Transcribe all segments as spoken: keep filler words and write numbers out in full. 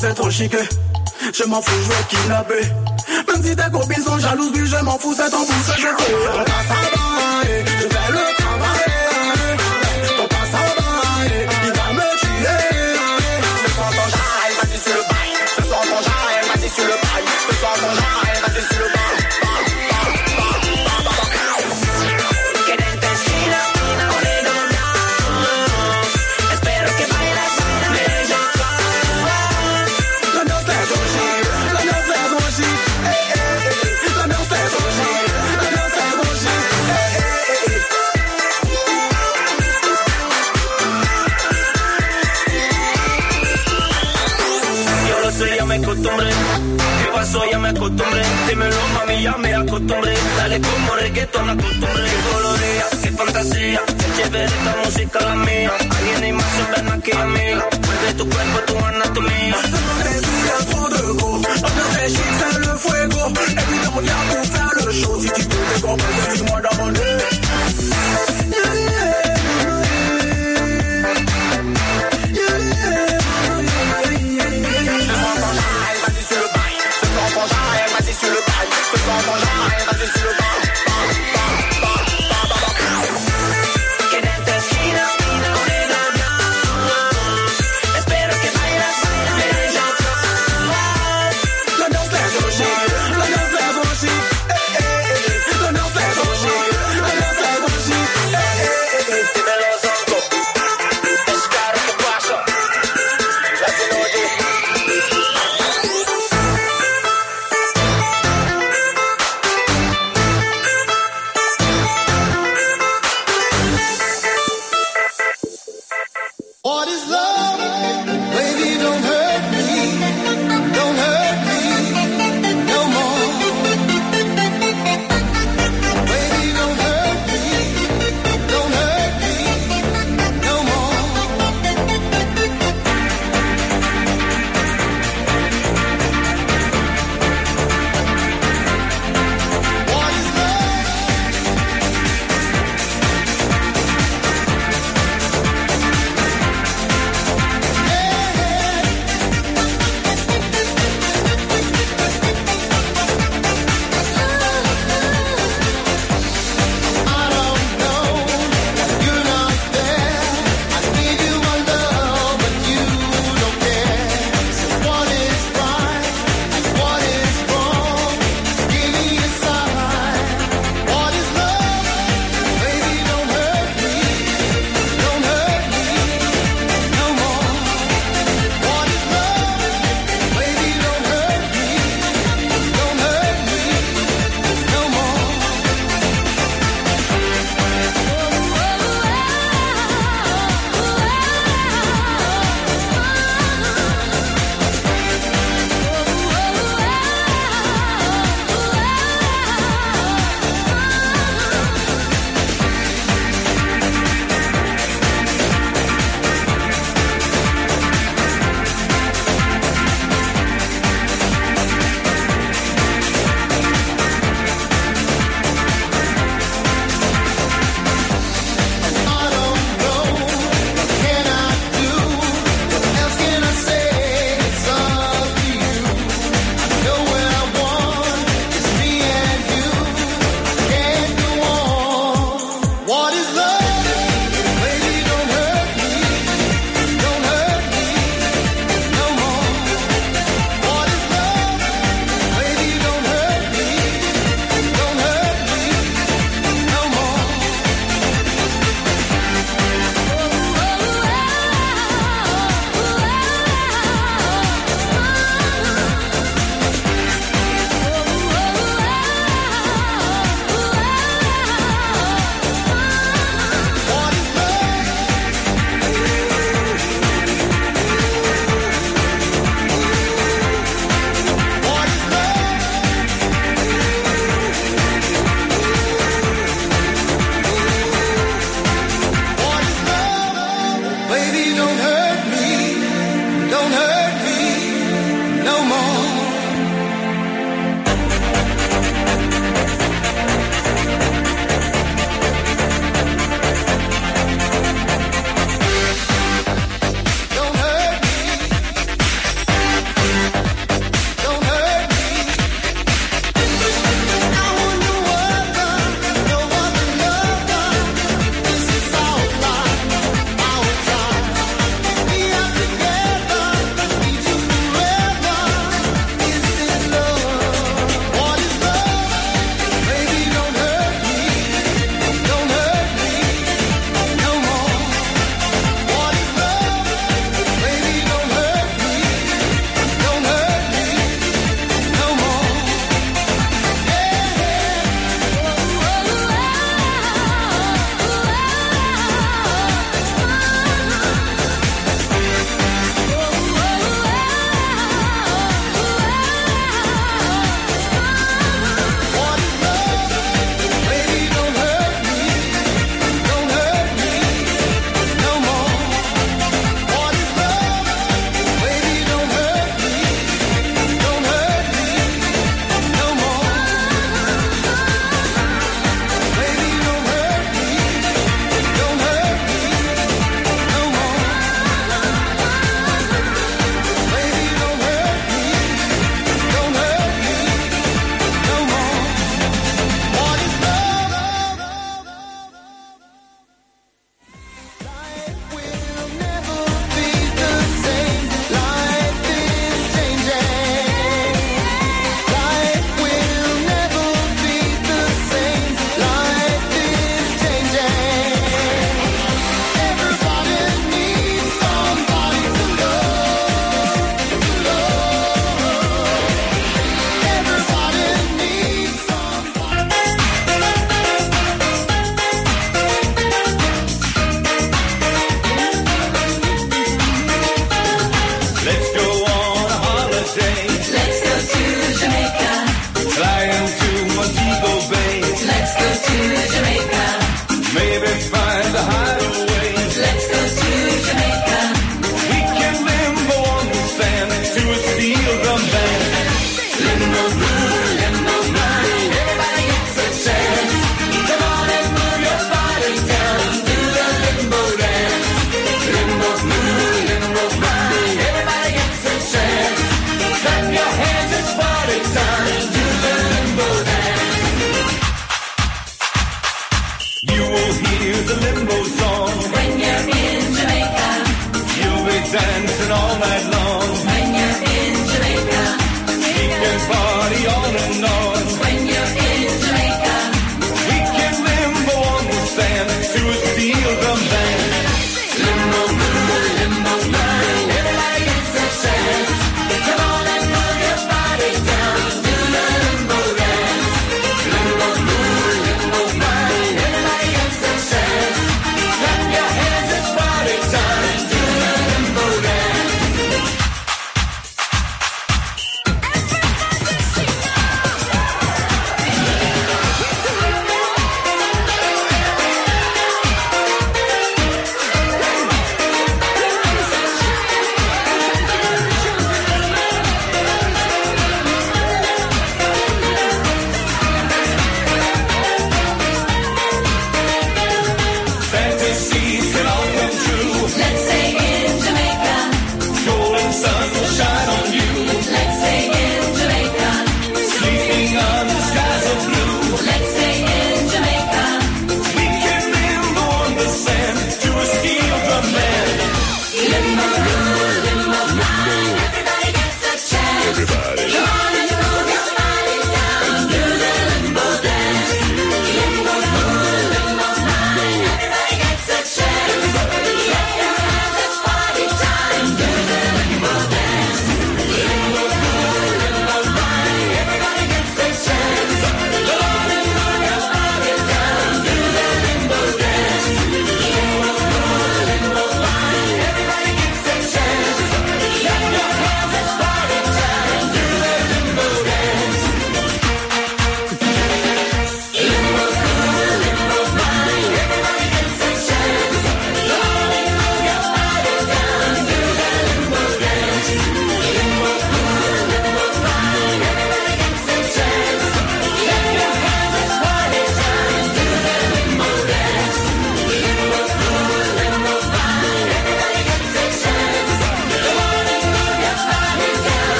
c'est trop chiqué. Je m'en fous, je veux kidnapper. Même si tes copines sont jalouses, puis je m'en fous, c'est ton pouce que je fais. On passe à bailler, je fais le travail. On passe à bailler, il va me tuer. Ce soir ton jarre, vas-y sur le bail. Ce soir ton jarre, vas-y sur le bail. Ce soir ton jarre, vas-y sur le bail. Me acostumbré, ¿qué pasó? Ya me acostumbré. Dímelo, mami, ya me acostumbré. Dale como reggaeton, acostumbré. Qué coloría, qué fantasía. Qué chévere esta música, la mía. Alguien y más se ven aquí a mí. Mueve tu cuerpo, tu anatomía. Trop de go, ambiance est chic, c'est le fuego. Évidemment, y'a pour faire le show. Si tu peux décomposer, dis-moi d'abonner. Yeah, yeah. Sur le bail, ce soir ton genre est rasé sur le bail. Quédate esquina, morena blanca. Espero que bailas, bailas, yo la danse est trop chic, la danse est trop chic. La danse est trop chic, la danse est trop chic. Dímelo, Zonko, es caro que pasa. Latino D.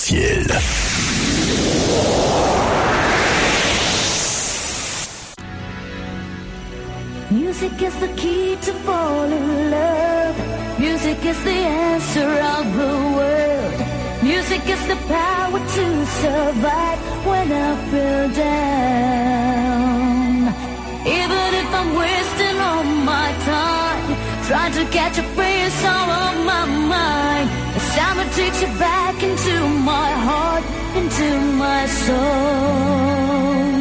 Essentiel. Music is the key to fall in love. Music is the answer of the world. Music is the power to survive when I feel down. Even if I'm wasting all my time trying to catch a phrase all of my mind, the sound that takes you back into my heart, into my soul.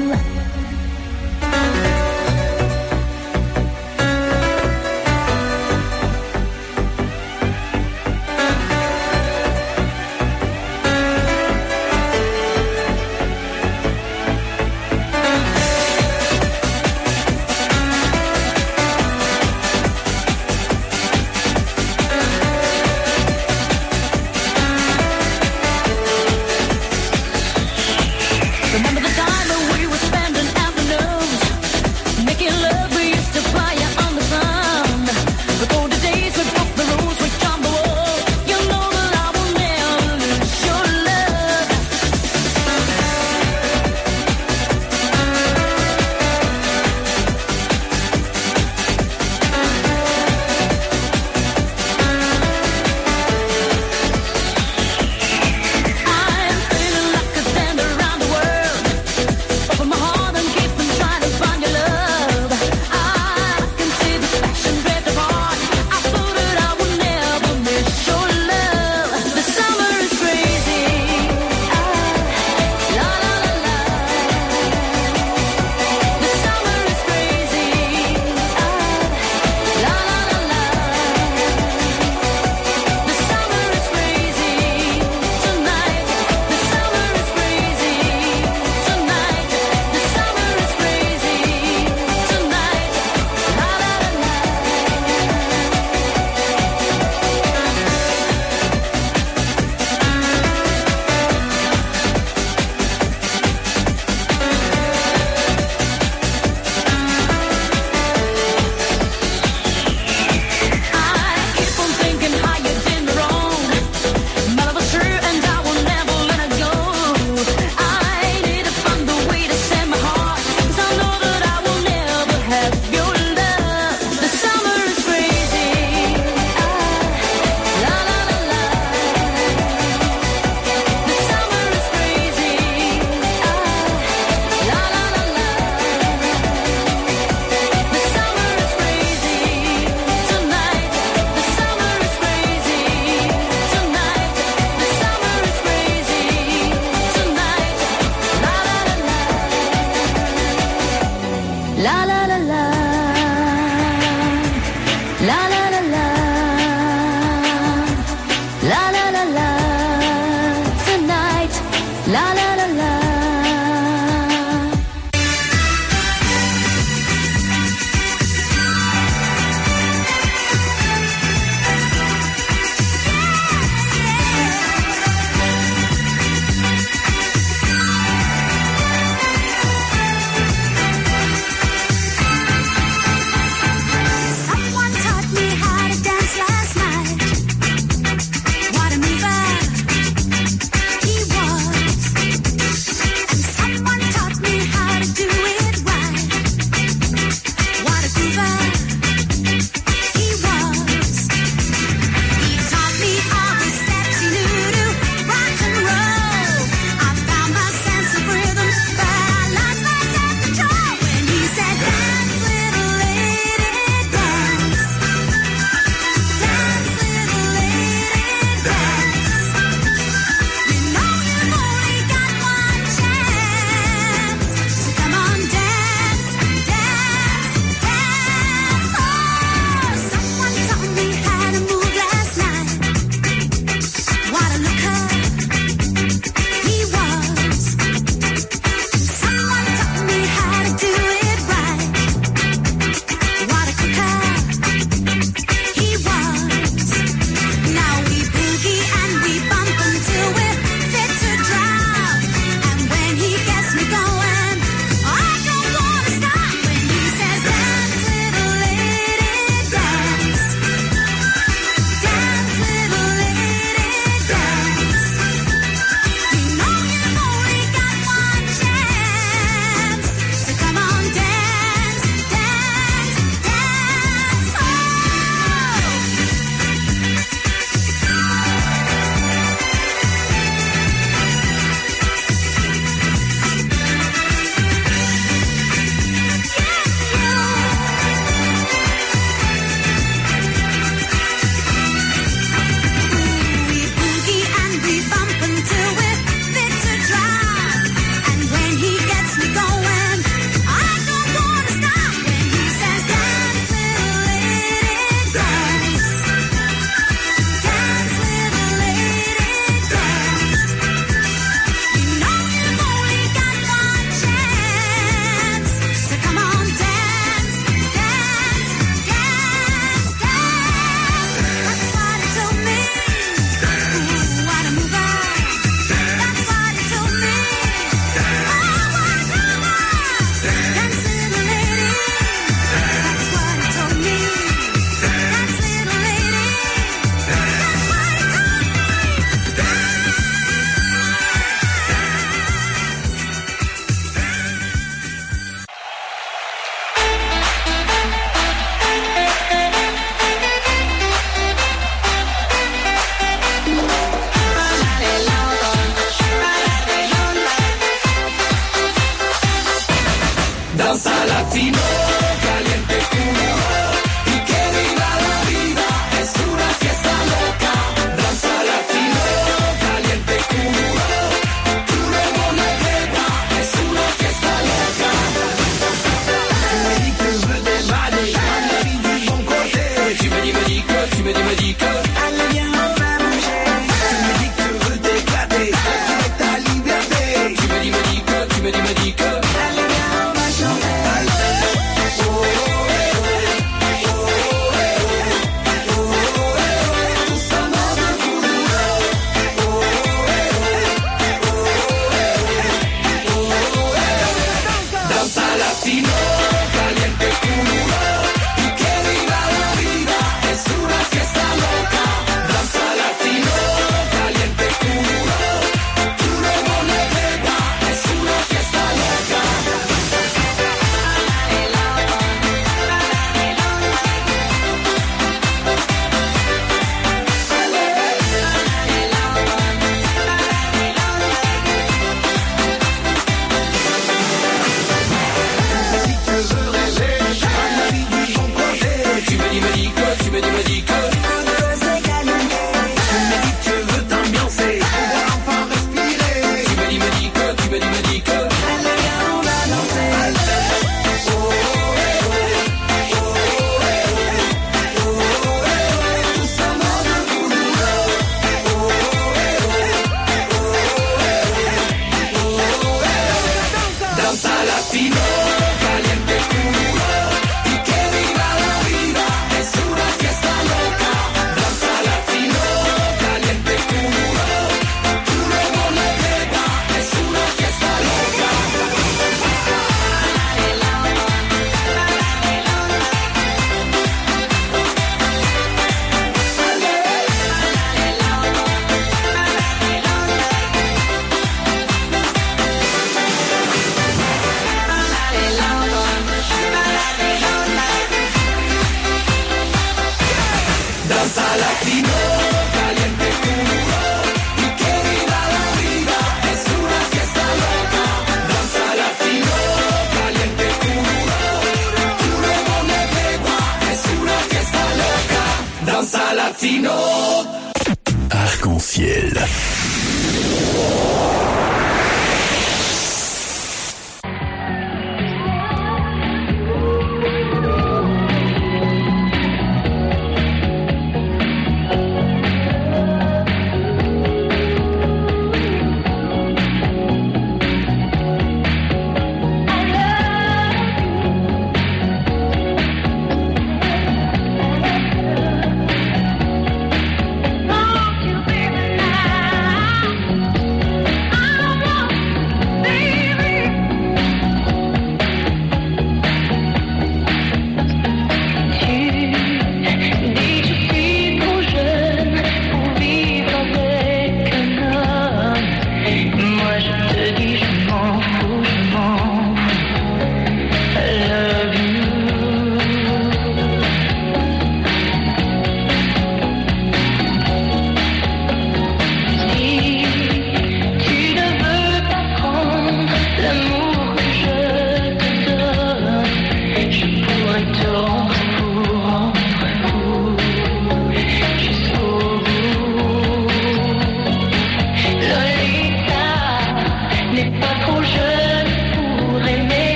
Chill.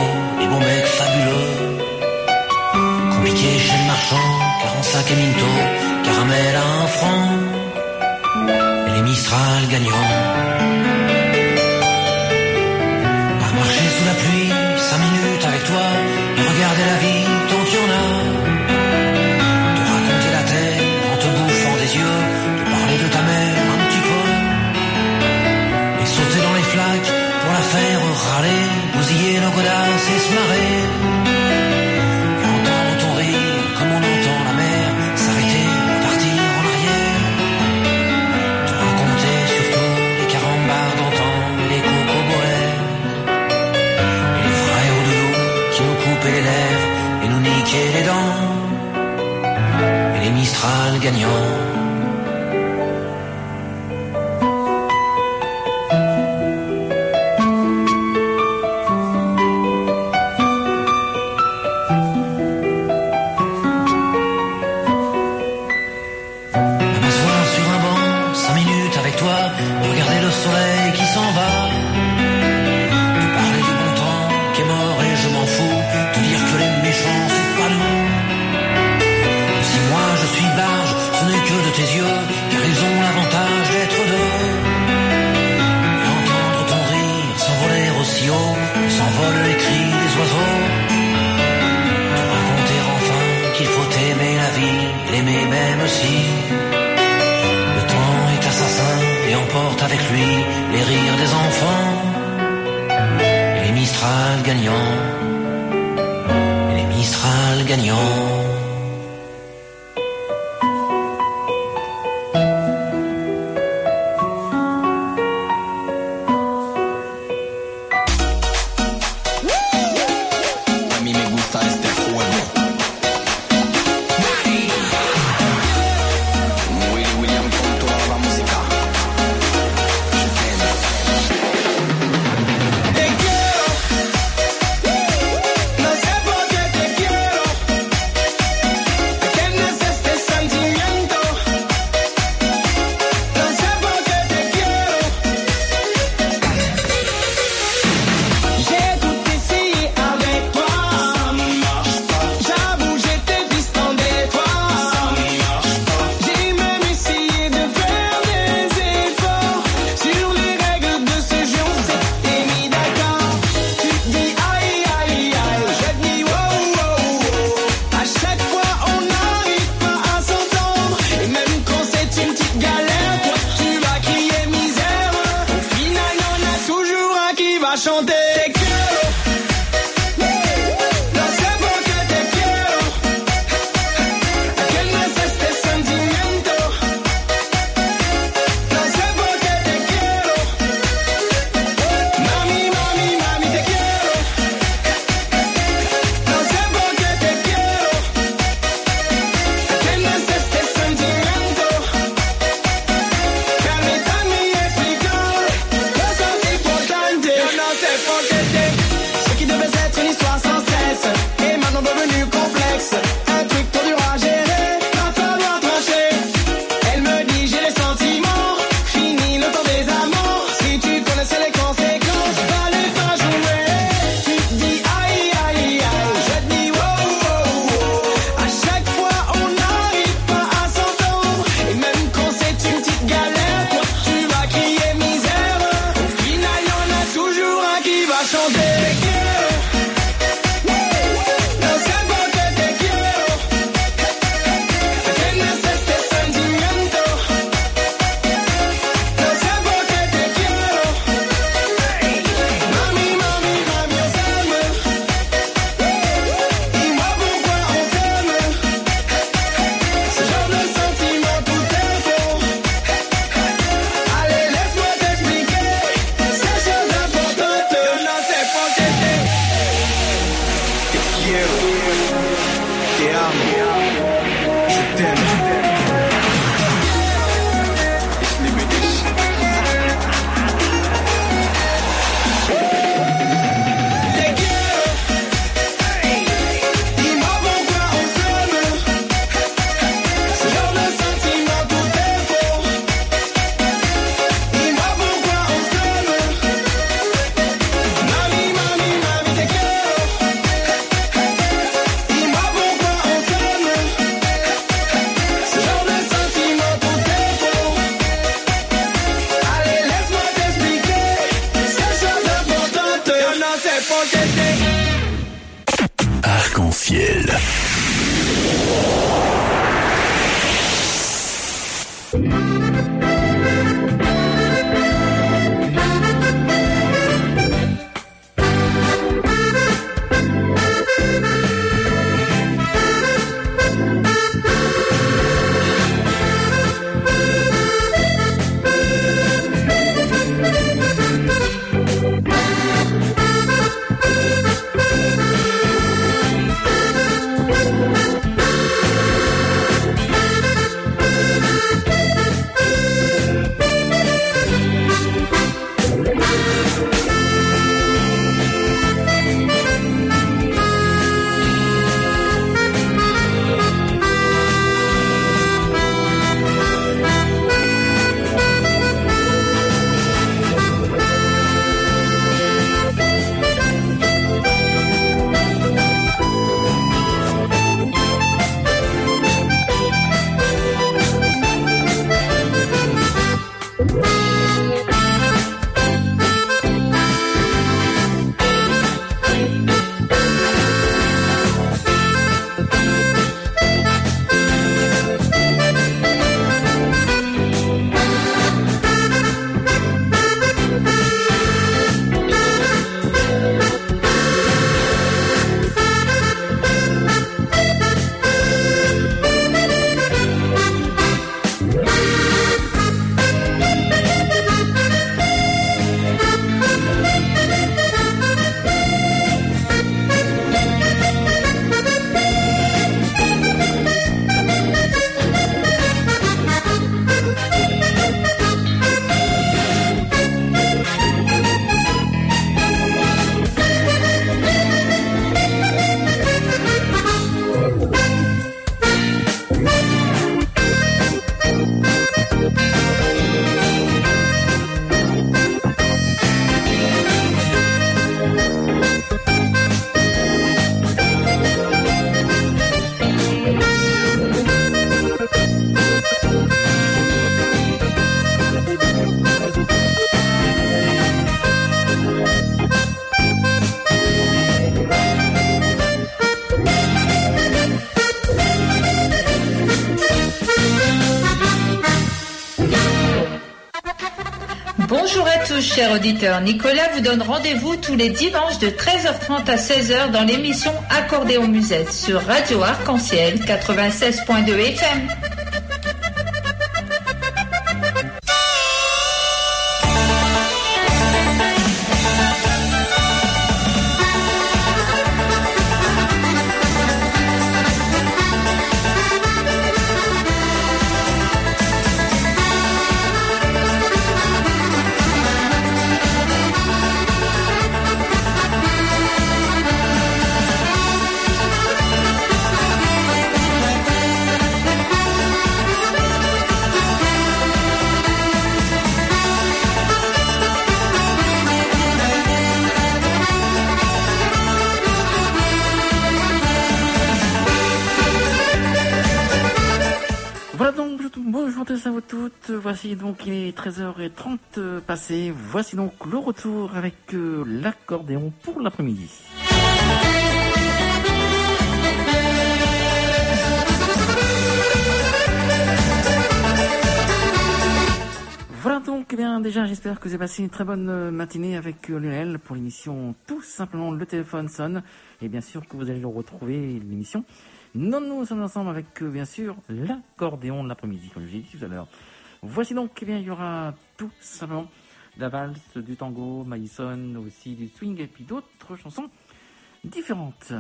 Compliqué chez le marchand, car en sac et minto, caramel à un franc, et les Mistral gagnants. À marcher sous la pluie, cinq minutes avec toi, et regarder la vie tant qu'il y en a. Te raconter la terre en te bouffant des yeux, te parler de ta mère un petit peu, et sauter dans les flaques pour la faire râler, bousiller nos godasses et se marrer. Et entendre ton rire comme on entend la mer s'arrêter, repartir en arrière. Te raconter surtout les carambars d'antan et les cocoboères, et les frères au doudou qui nous coupaient les lèvres et nous niquaient les dents, et les Mistral gagnants. Te quiero, Bonjour à tous, chers auditeurs. Nicolas vous donne rendez-vous tous les dimanches de treize heures trente à seize heures dans l'émission Accordéon Musette sur Radio Arc-en-Ciel quatre-vingt-seize point deux F M. Voici donc, il est treize heures trente passé. Voici donc le retour avec euh, l'accordéon pour l'après-midi. Voilà donc, eh bien déjà j'espère que vous avez passé une très bonne matinée avec euh, Lionel pour l'émission Tout simplement le téléphone sonne. Et bien sûr que vous allez le retrouver, l'émission. Nous, nous sommes ensemble avec euh, bien sûr l'accordéon de l'après-midi, comme je l'ai dit tout à l'heure. Voici donc, eh bien, il y aura tout simplement de la valse, du tango, Madison, aussi du swing et puis d'autres chansons différentes.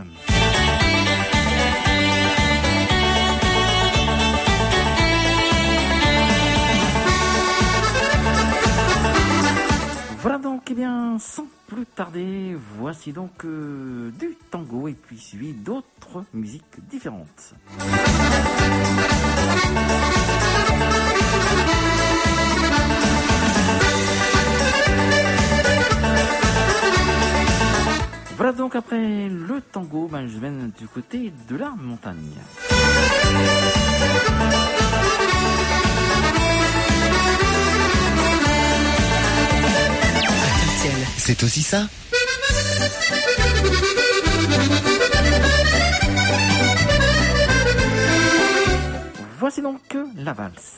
Voilà donc, eh bien, sans plus tarder, voici donc euh, du tango et puis suivi d'autres musiques différentes. Voilà donc après le tango, ben, je mène du côté de la montagne. C'est aussi ça. Voici donc la valse.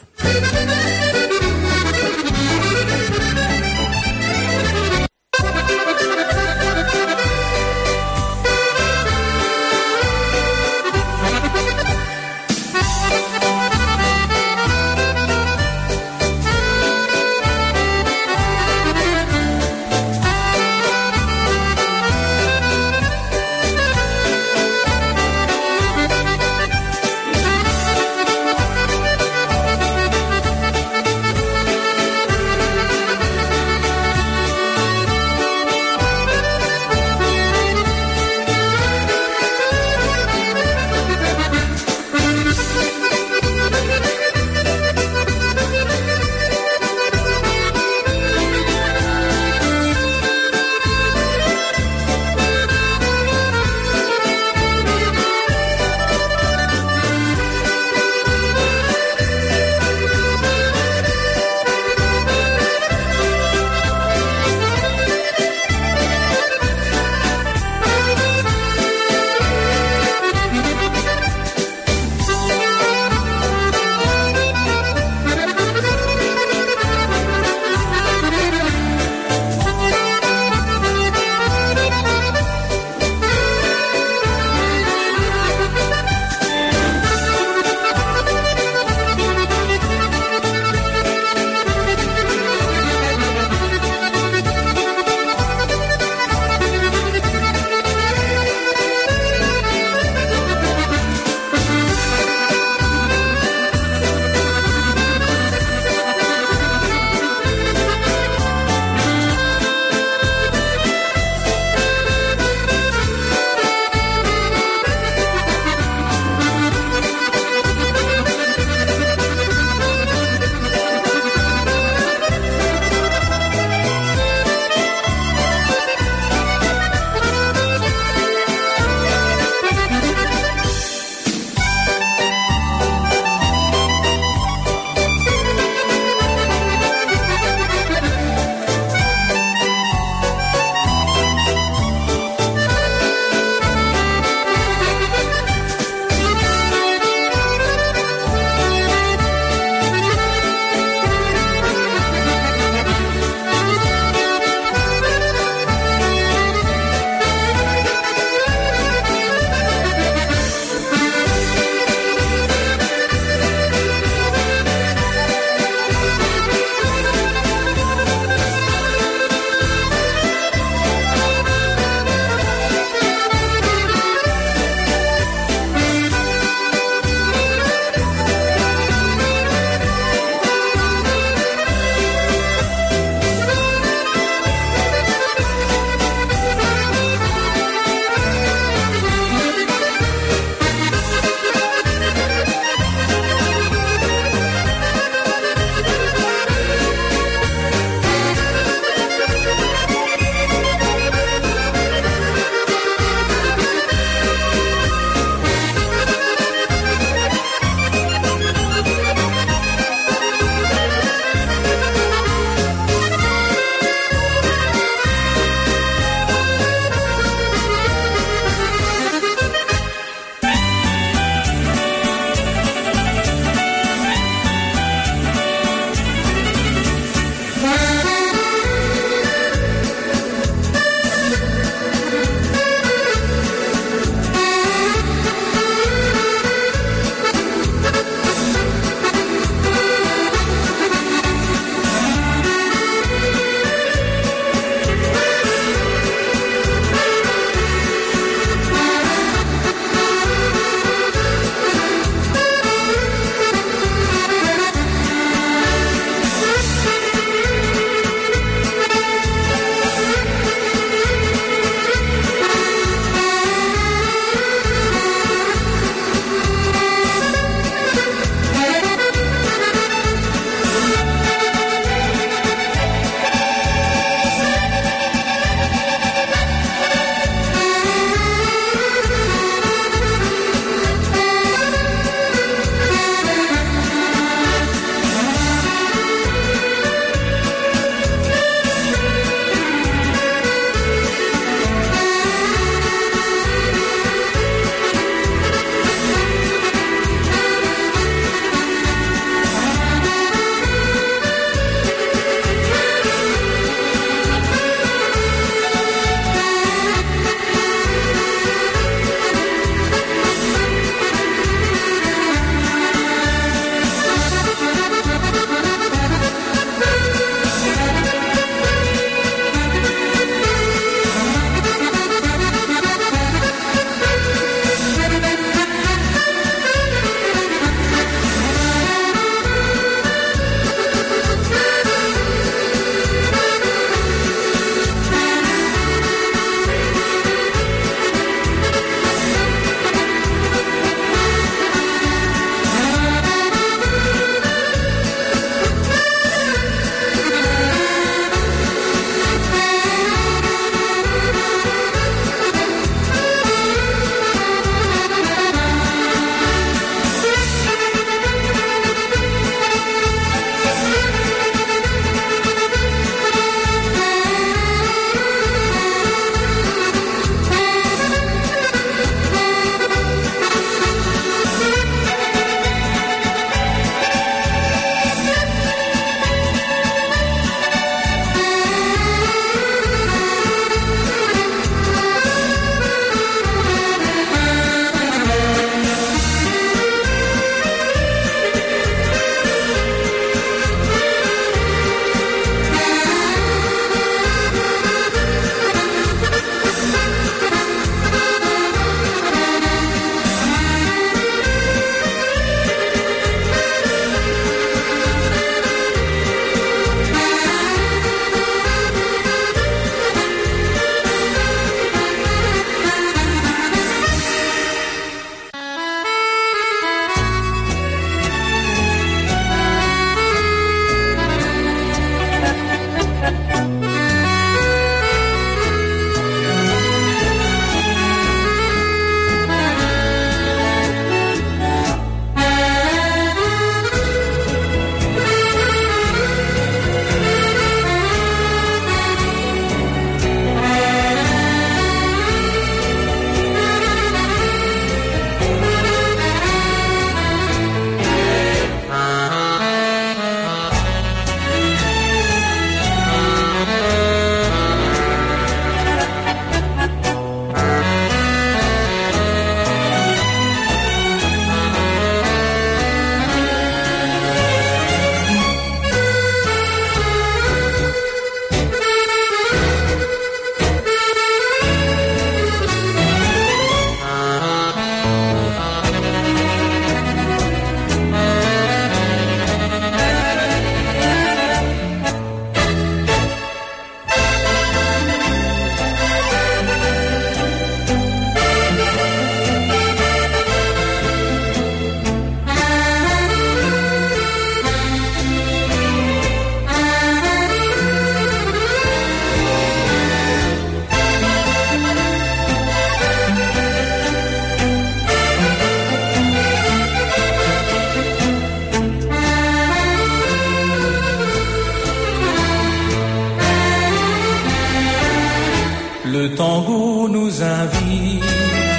invite.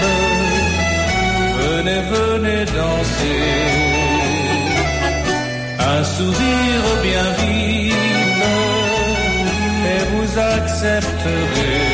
Venez, venez danser. Un sourire bien vite et vous accepterez.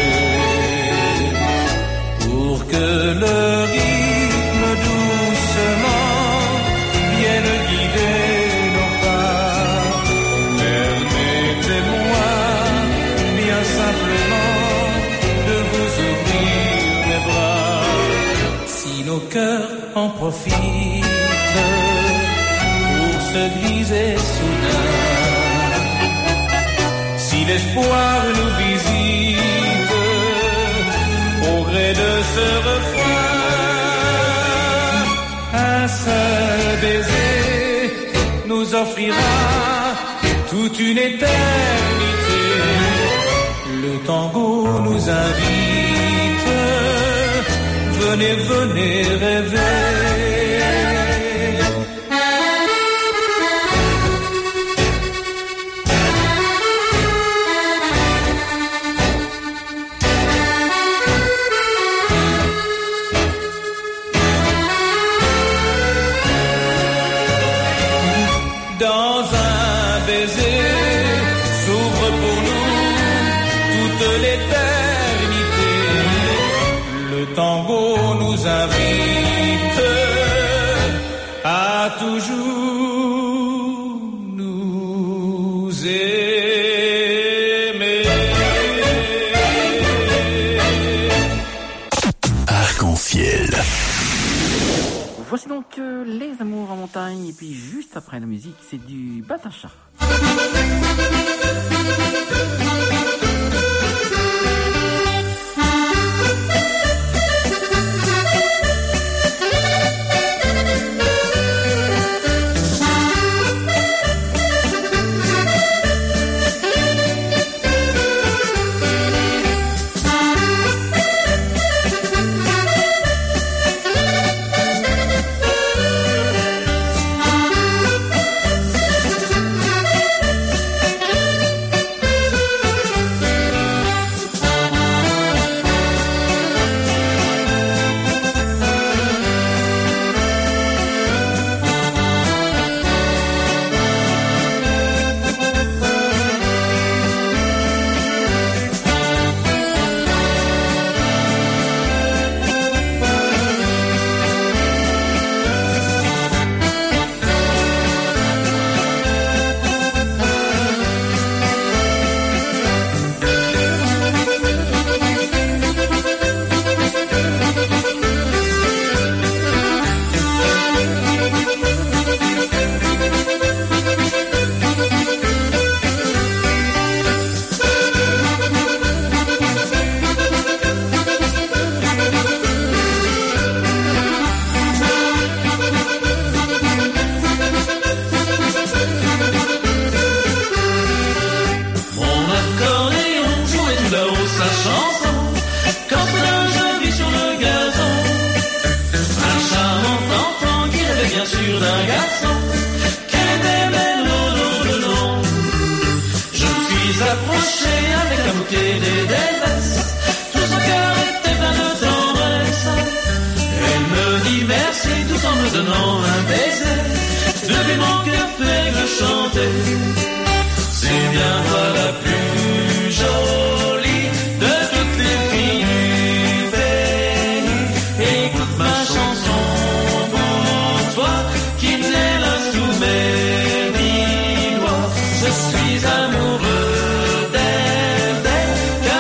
Pour que le rythme doucement vienne guider nos pas. Permettez-moi bien simplement de vous ouvrir les bras. Si nos cœurs en profitent pour se griser soudain, si l'espoir nous visite au gré de ce refrain, un seul baiser nous offrira toute une éternité. Le tango nous invite, venez, venez rêver. Dans un baiser s'ouvre pour nous toute l'éternité. Le tango nous invite à toujours nous aimer. Arc-en-ciel. Voici donc euh, les amours en montagne, et puis juste après la musique, c'est du Batacha. Je suis amoureux d'elle, d'elle,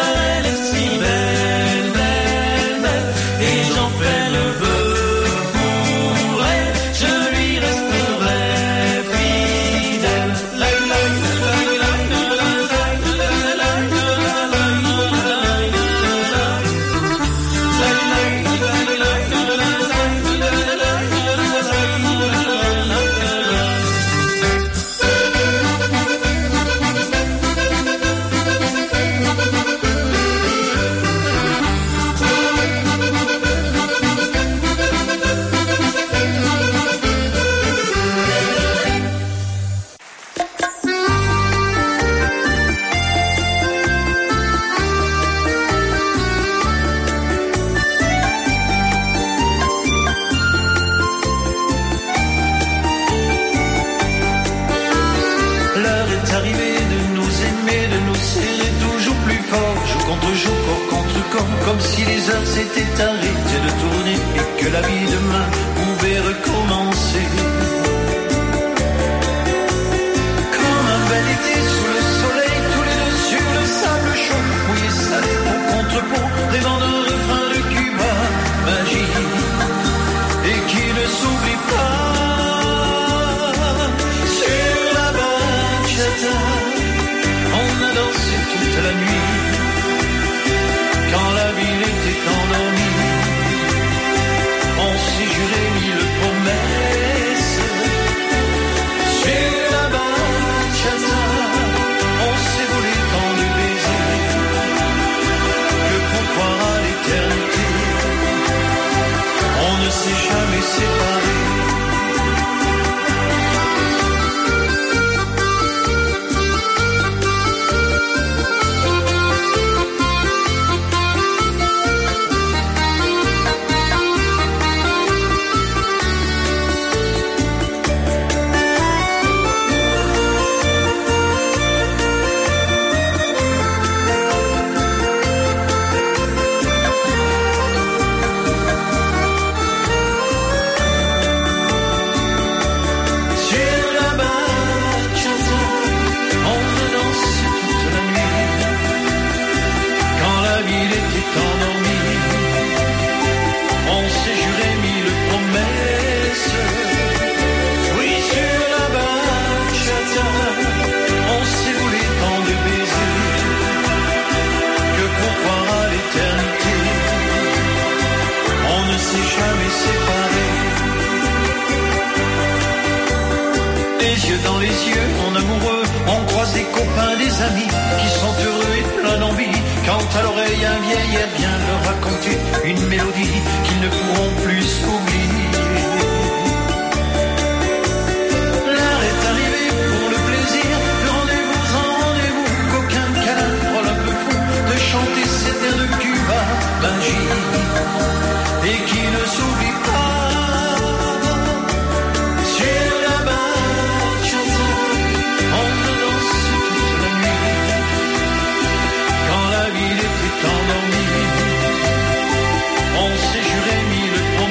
fort, joue contre joue, corps contre corps, comme si les heures s'étaient arrêtées de tourner et que la vie demain pouvait recommencer. Comme un bel été sous le soleil, tous les deux sur le sable chaud, mouillés salés au contre-pont, rêvant d'un refrain de Cuba, magie, et qui ne s'oublie pas. Sur la bachata, on a dansé toute la nuit, quand la ville était endormie. On s'est juré mille promesses. Sur la bachata, on s'est volé tant de baisers que pour croire à l'éternité, on ne s'est jamais séparés. Dans les yeux, en amoureux, on croise des copains, des amis qui sont heureux et pleins d'envie. Quand à l'oreille un vieil air vient leur raconter une mélodie qu'ils ne pourront plus oublier. L'heure est arrivée pour le plaisir, de rendez-vous en rendez-vous, qu'aucun câlin rôle un peu fou, de chanter cet air de Cuba, magie, et qui ne s'oublie pas. On s'est juré mille promesses.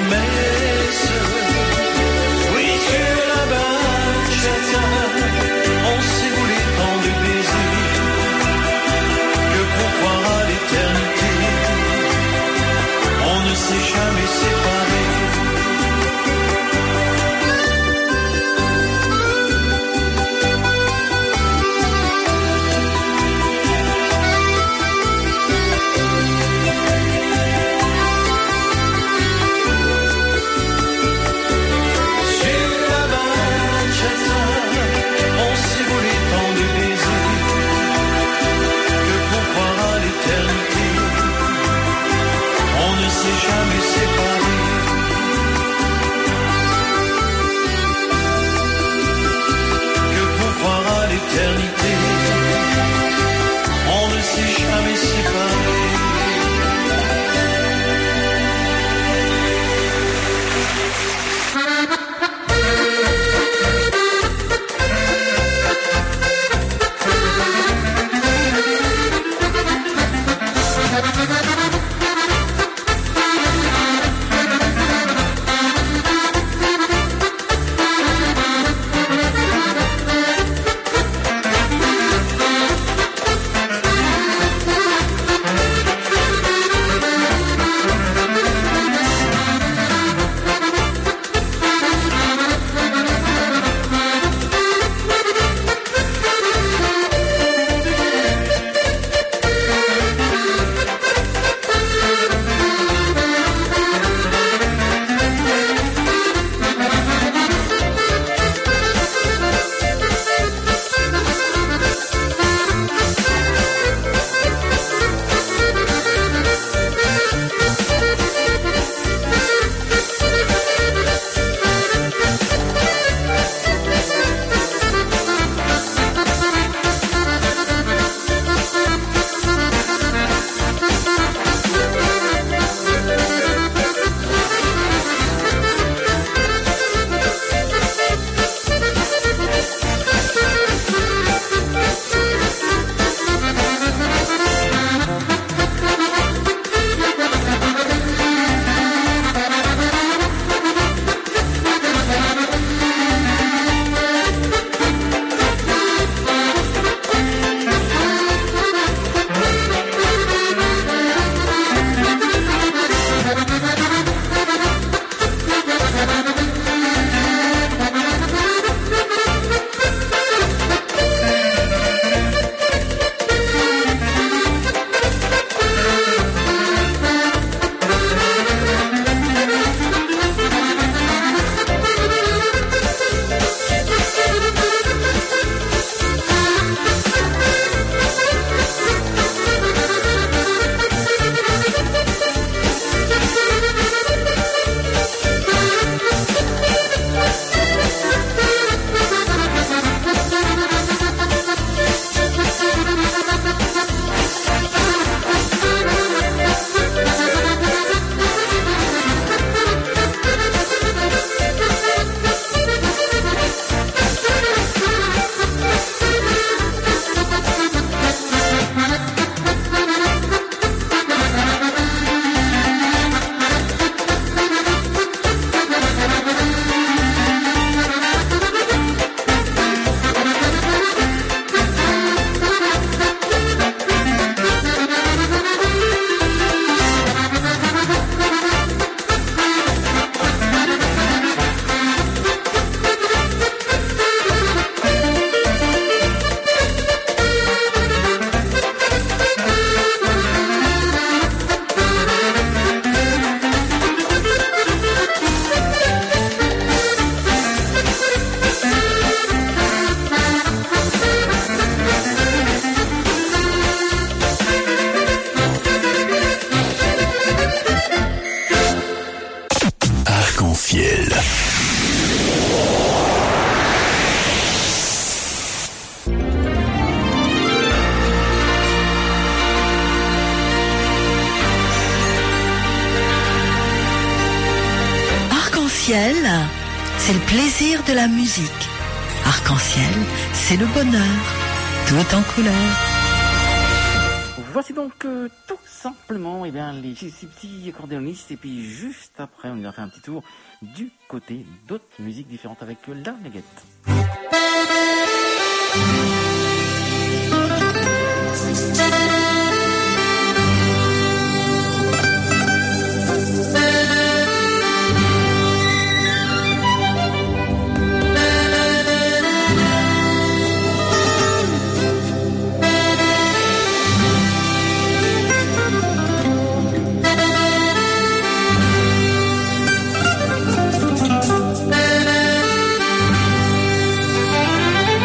c'est le plaisir de la musique. Arc-en-ciel, c'est le bonheur, tout en couleur. Voici donc euh, tout simplement eh bien, les ces petits accordéonistes. Et puis juste après, on ira faire un petit tour du côté d'autres musiques différentes avec euh, la Néguette. Thank you.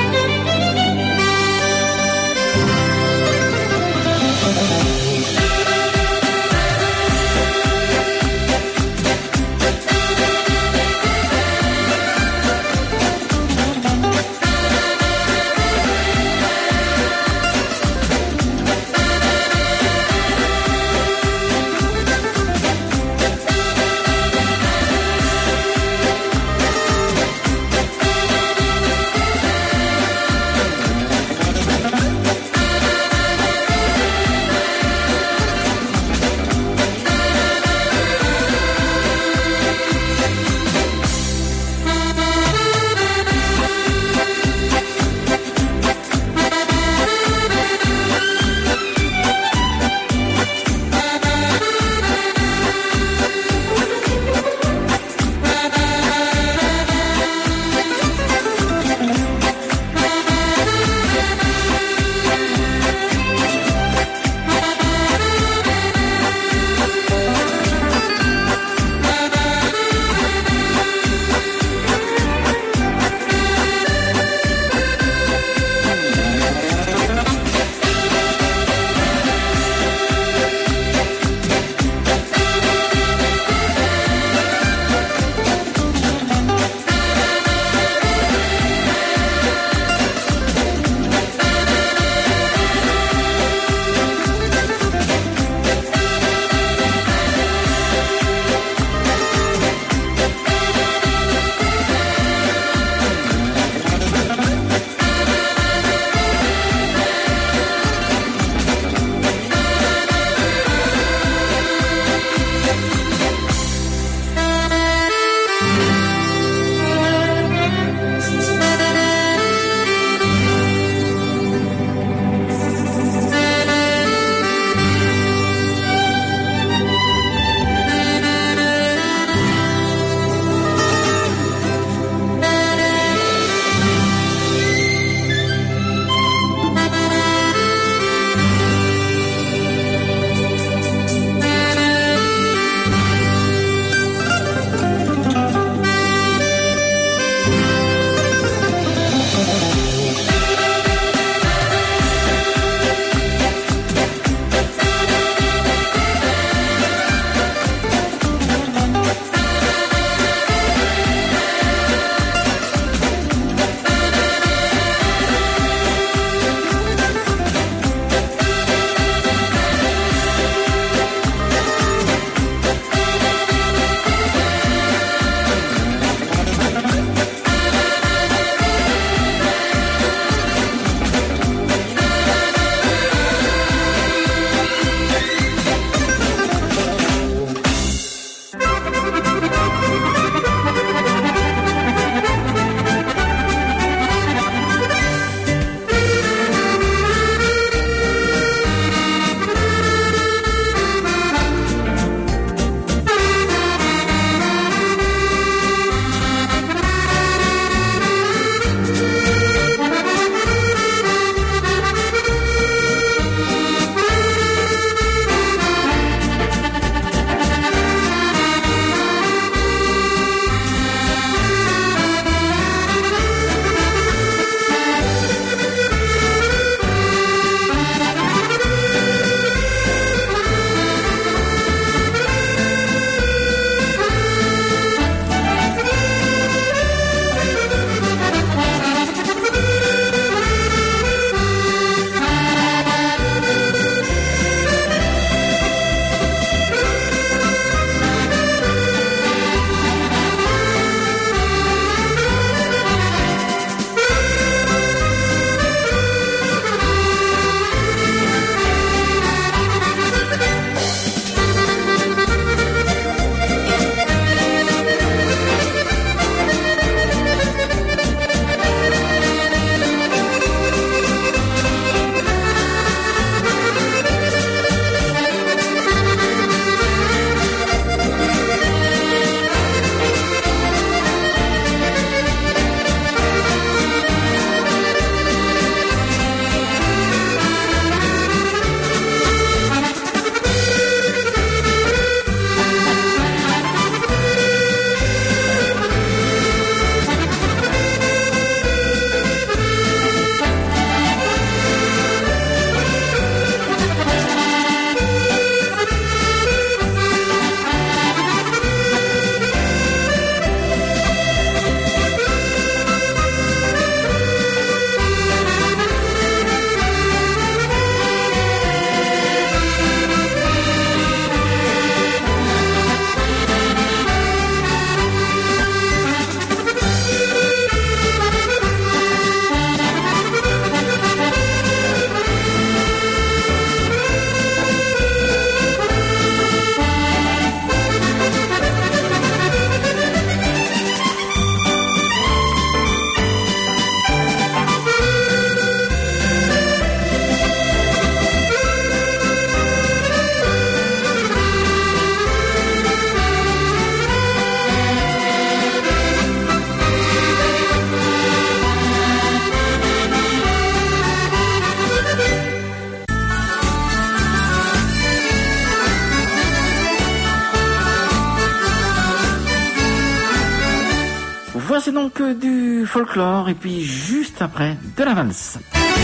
c'est donc euh, du folklore et puis juste après de la valse.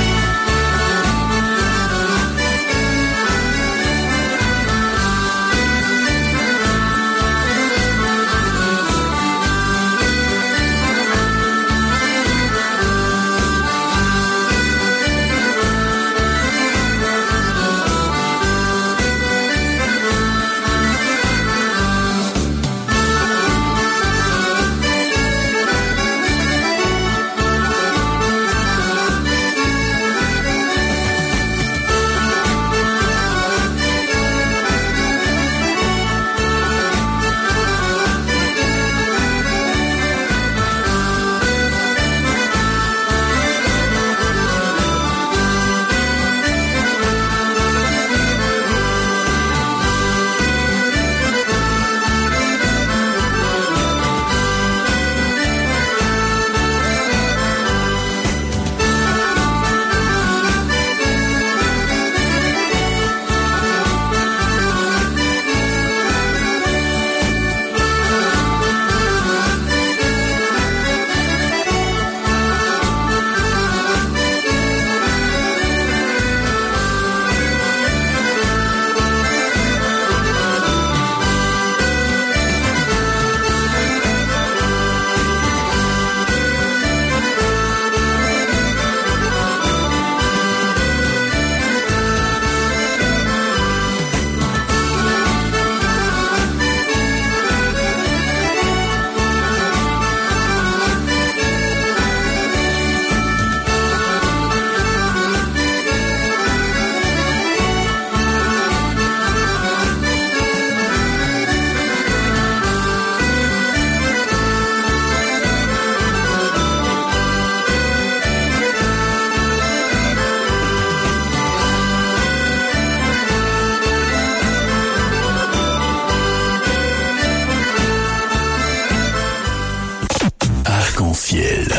Arc-en-ciel.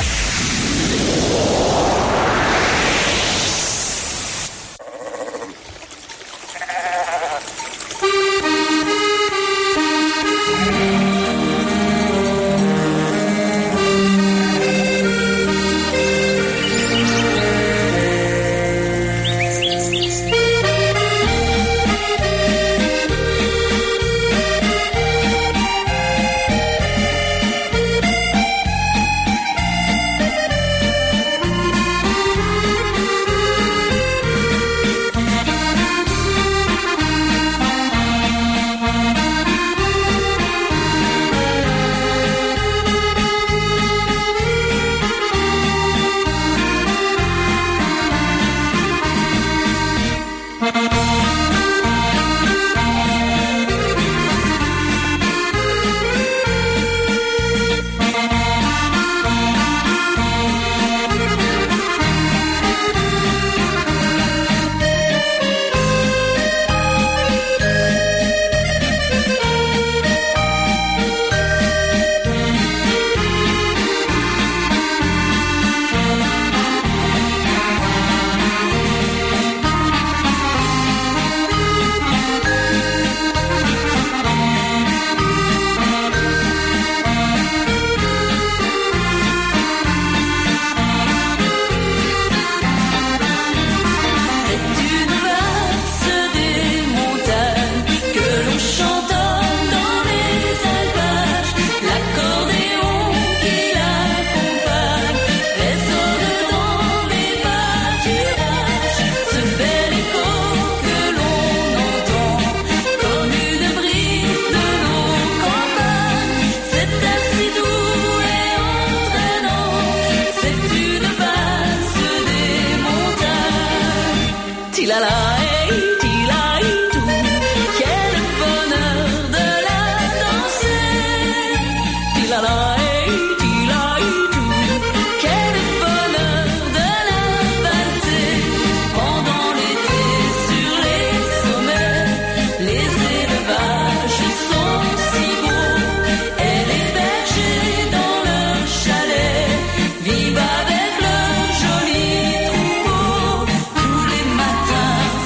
Vive avec le joli troupeau tous les matins.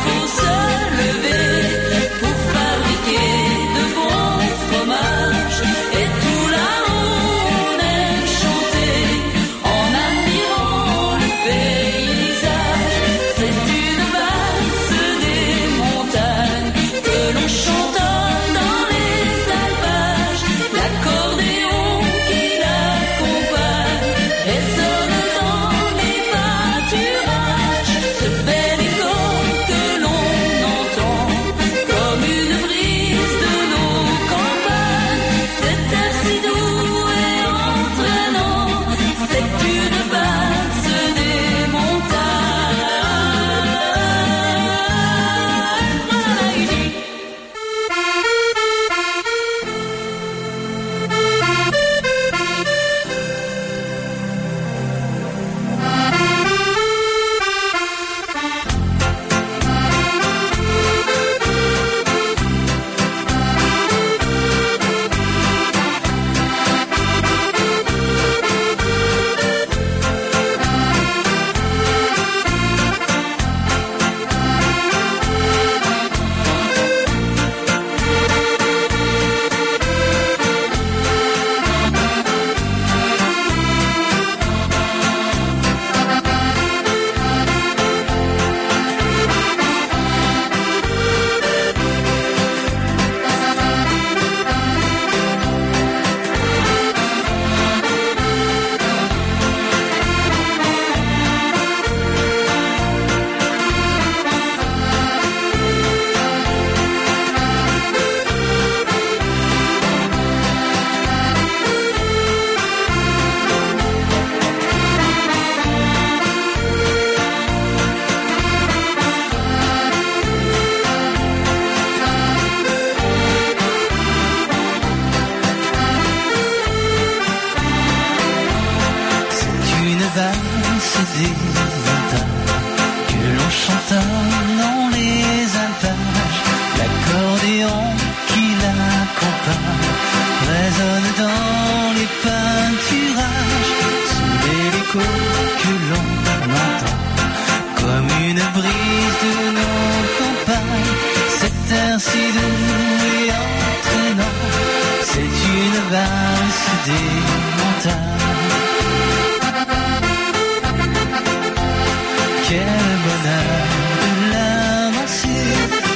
quel bonheur de l'embrasser.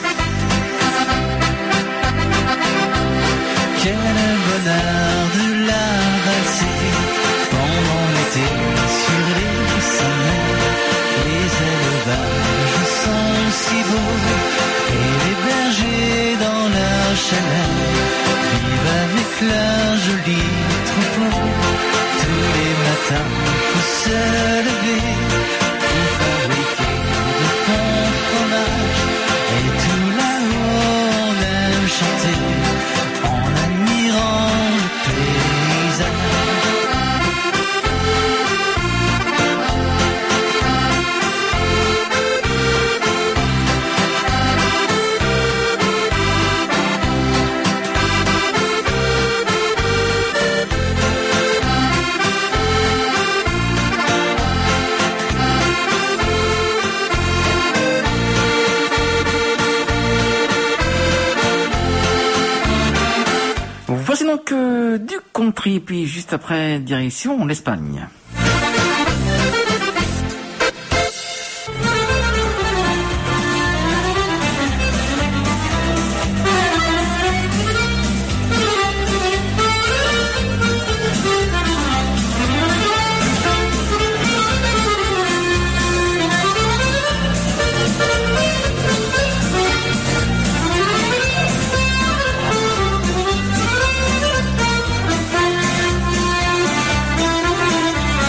Quel bonheur de la passer pendant l'été sur les sommets. Les élevages sont si beaux et les bergers dans leur chaleur vivent avec leur joli troupeau. Tous les matins, faut se lever pour fabriquer de bons fromages. Et tout là-haut, on aime chanter en admirant le paysage. Voici donc euh, du country, puis juste après, direction l'Espagne. Thank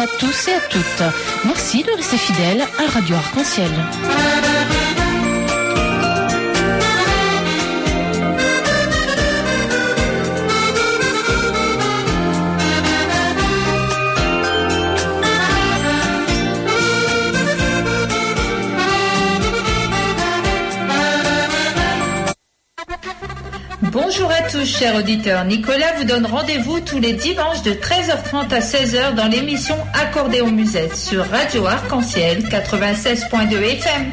tous et à toutes. Merci de rester fidèles à Radio Arc-en-Ciel. Bonjour à tous, chers auditeurs. Nicolas vous donne rendez-vous tous les dimanches de treize heures trente à seize heures dans l'émission Accordéon Musette sur Radio Arc-en-Ciel quatre-vingt-seize point deux F M.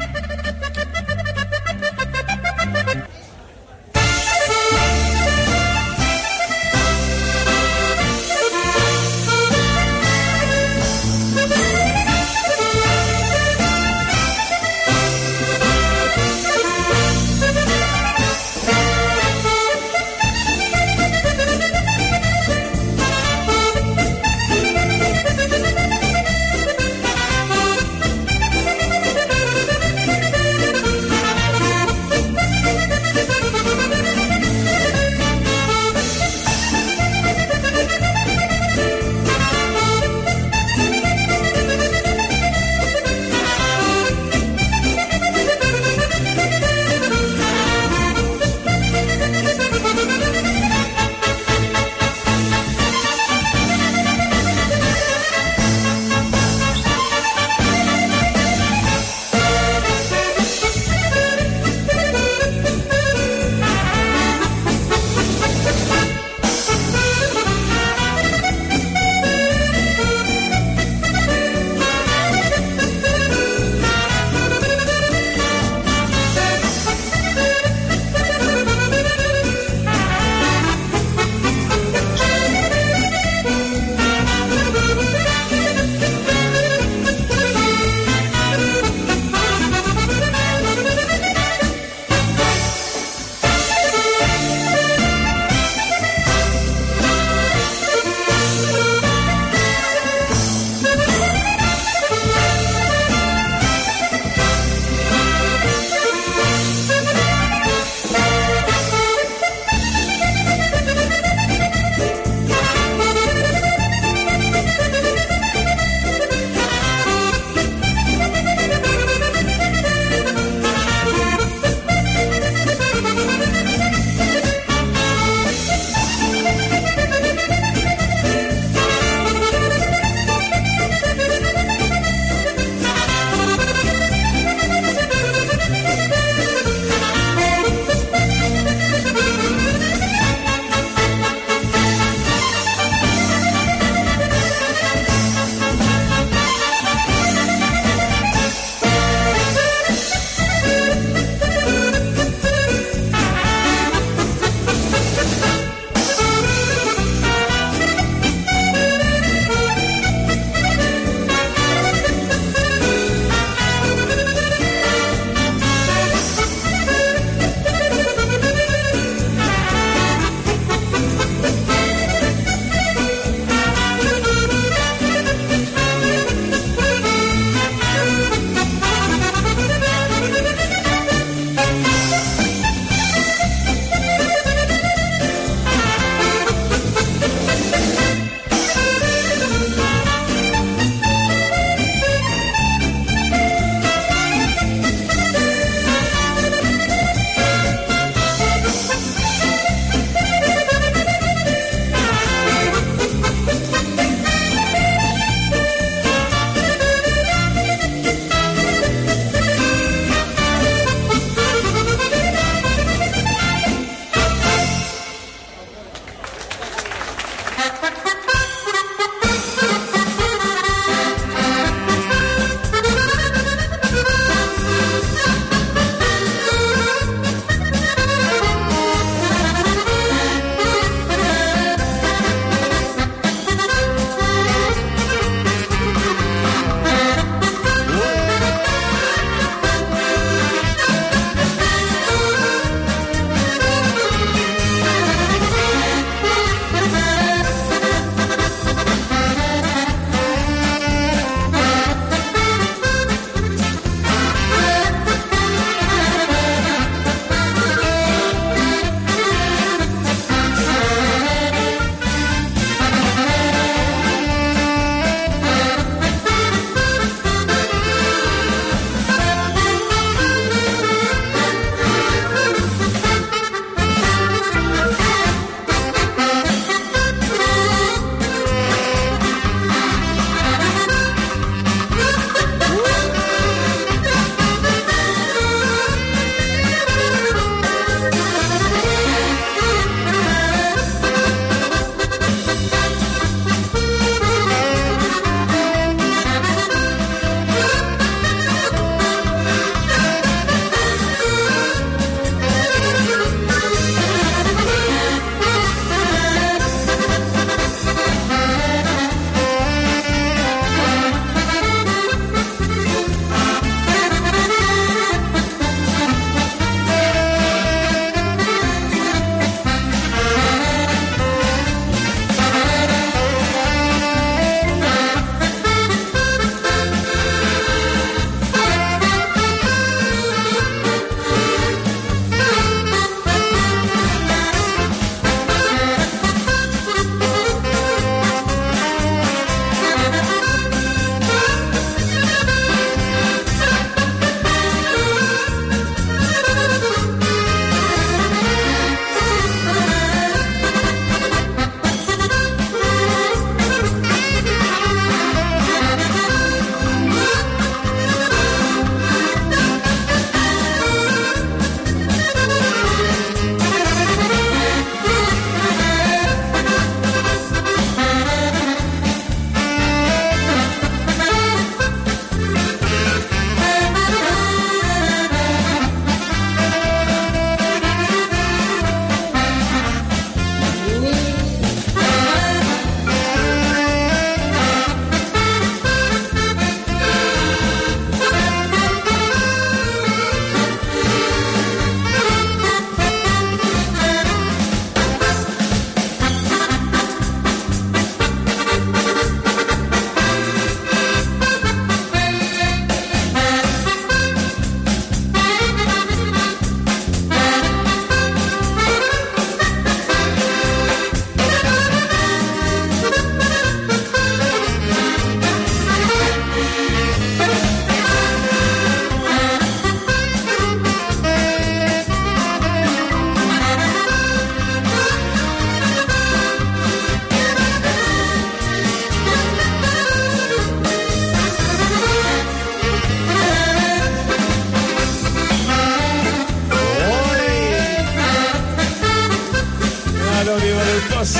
le passé.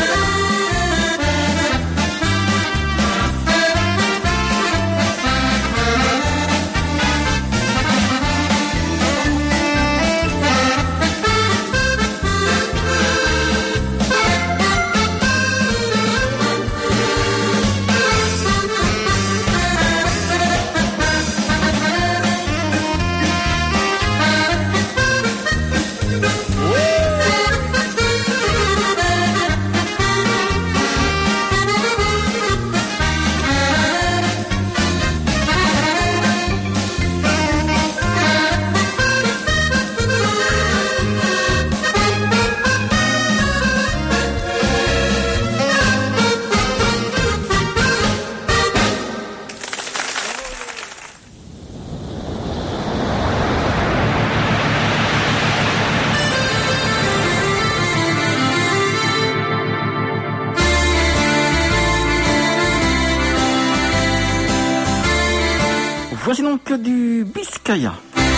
Voici donc du Biscaya.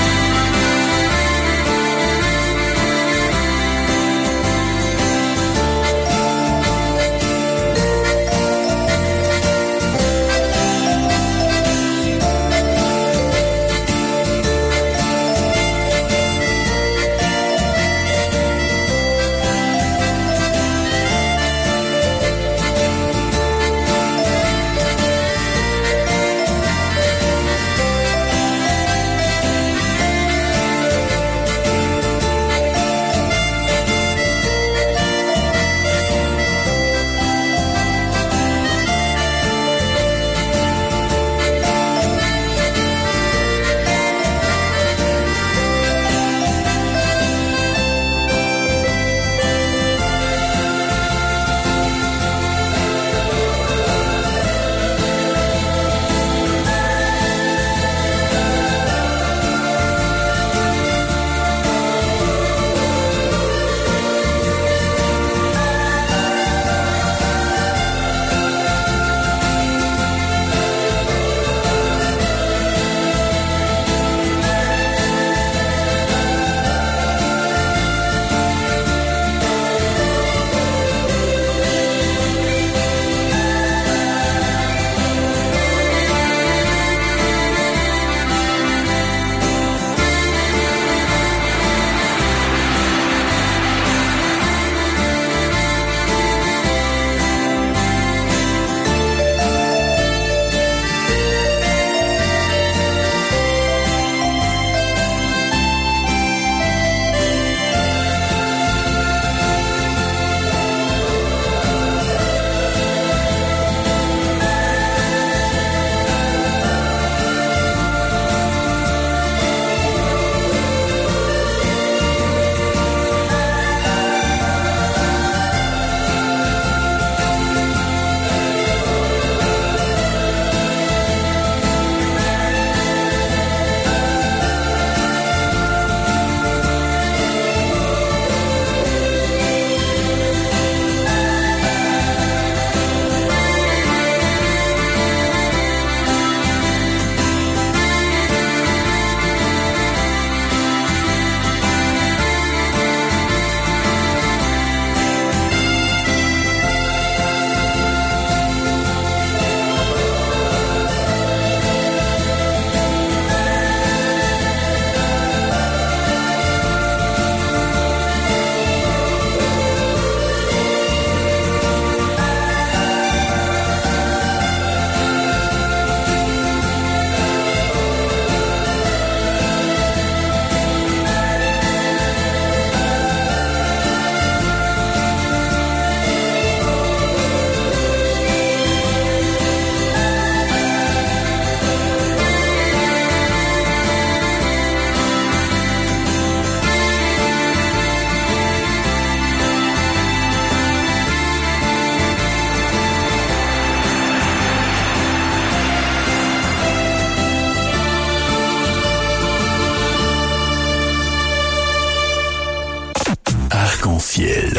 Arc-en-ciel.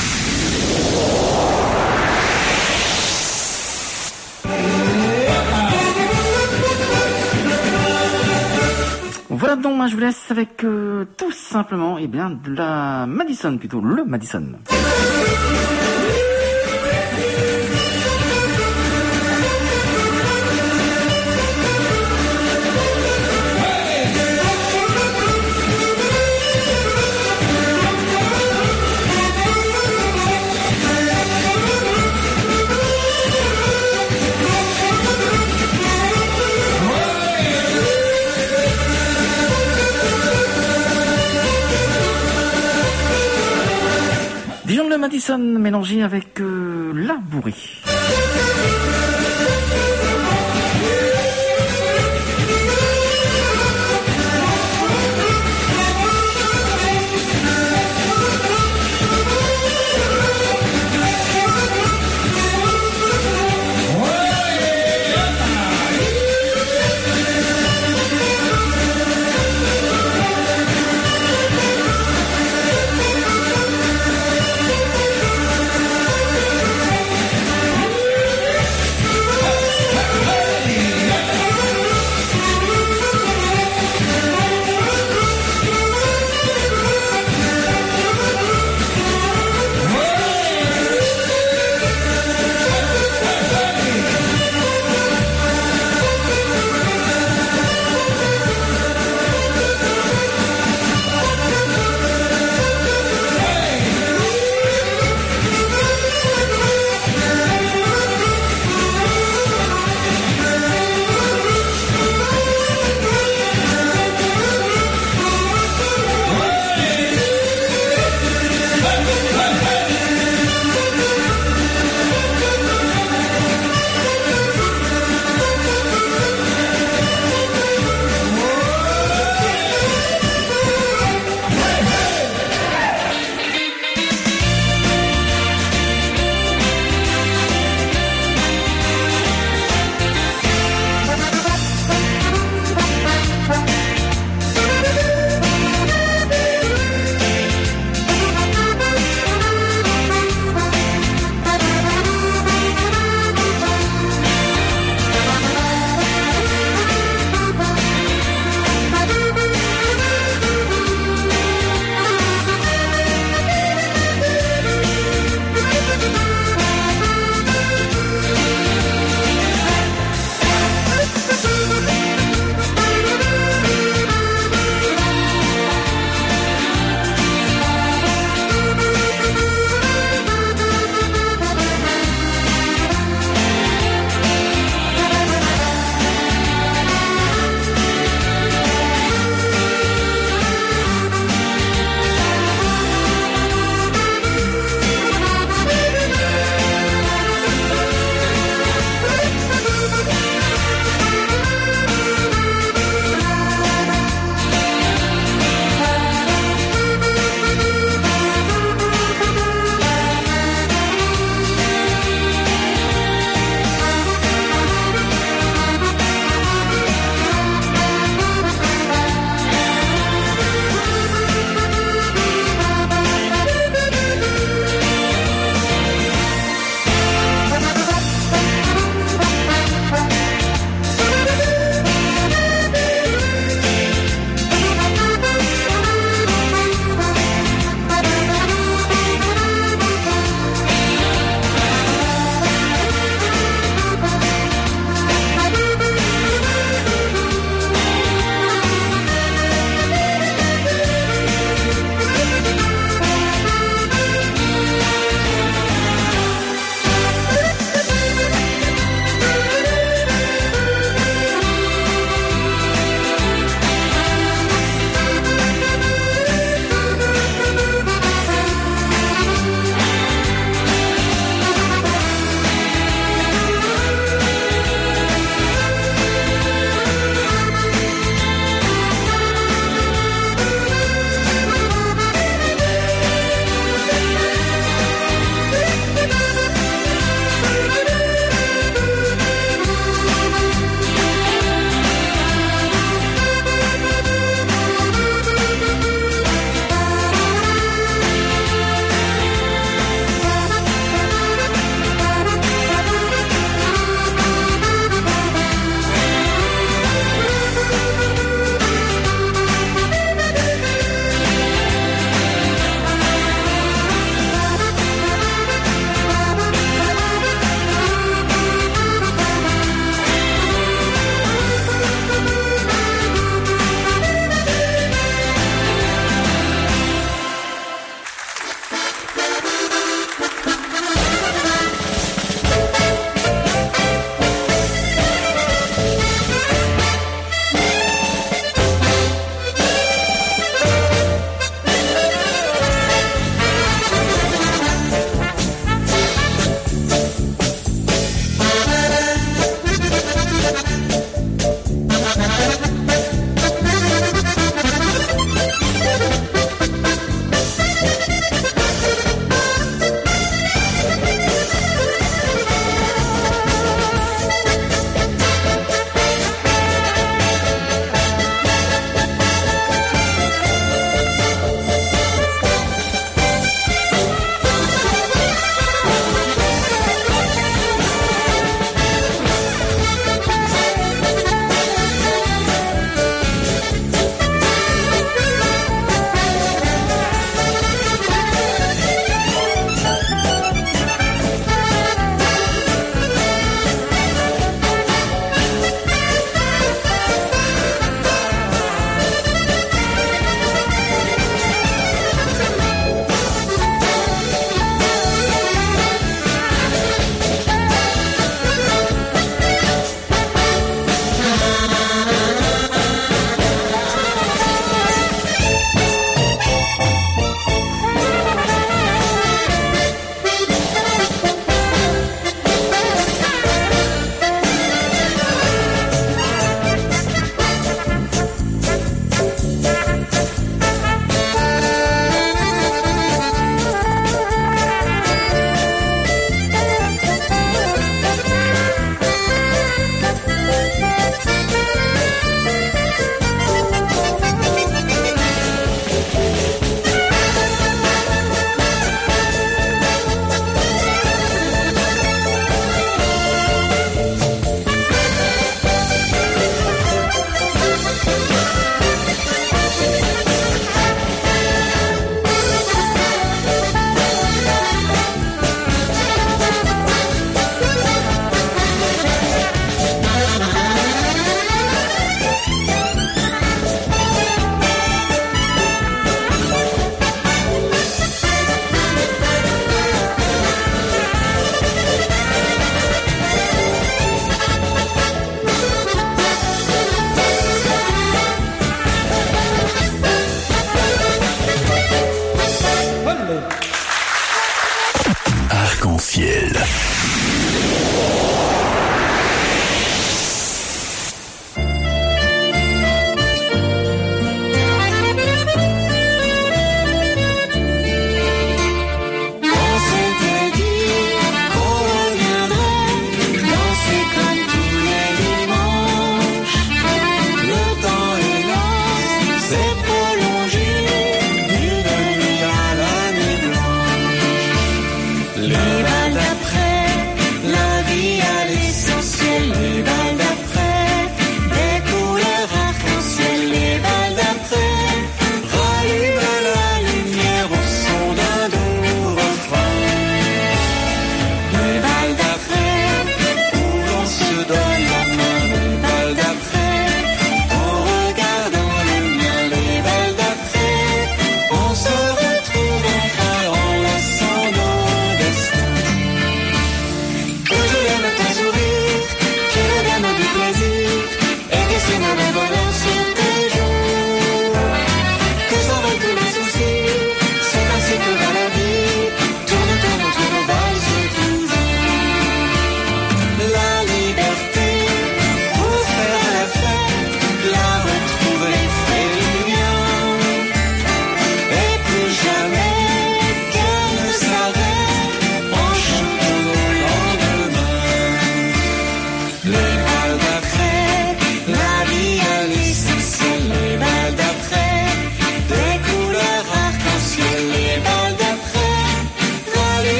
Voilà donc, moi je vous laisse avec euh, tout simplement, eh bien, de la Madison plutôt, le Madison. de Madison mélangé avec euh, la bourrée. Whoa!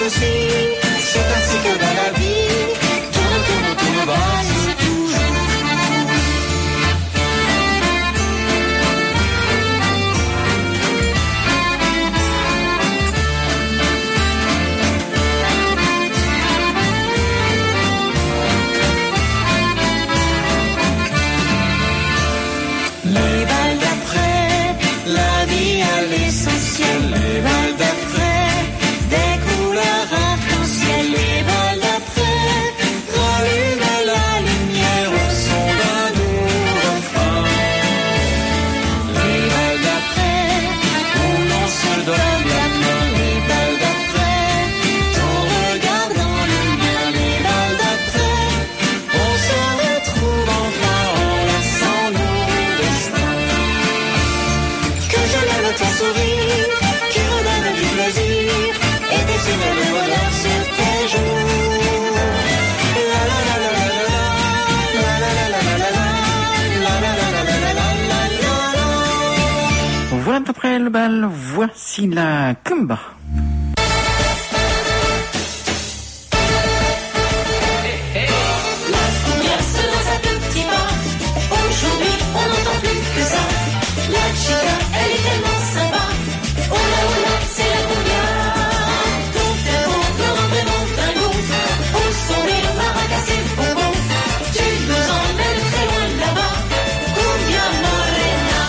aussi. C'est ainsi que dans la vie, tourne, tourne, tourne, valse toujours. Les balles d'après, la vie à l'essentiel. Les balles d'après, des couleurs arc-en-ciel. Les balles d'après, rallume la lumière au son d'un doux refrain. Les balles d'après, où l'on se donne la main. Les balles d'après, ton regard dans le mien. Les balles d'après, on se retrouve enfin enlaçant nos destins. Que je l'aime ton sourire, qui redonne du plaisir, et dessine le bonheur sur tes joues. La la la la la la la la la la la la la la la. Voilà après le bal, voici la Kumba. La cumbia se danse à deux petits pas. Aujourd'hui, on n'entend plus que ça. La chica, elle est tellement sympa. Oh là oh là, c'est la cumbia. Tout est beau, le rend vraiment dingo. Au son des maracas et bonbons, tu nous emmènes très loin là-bas. Cumbia morena.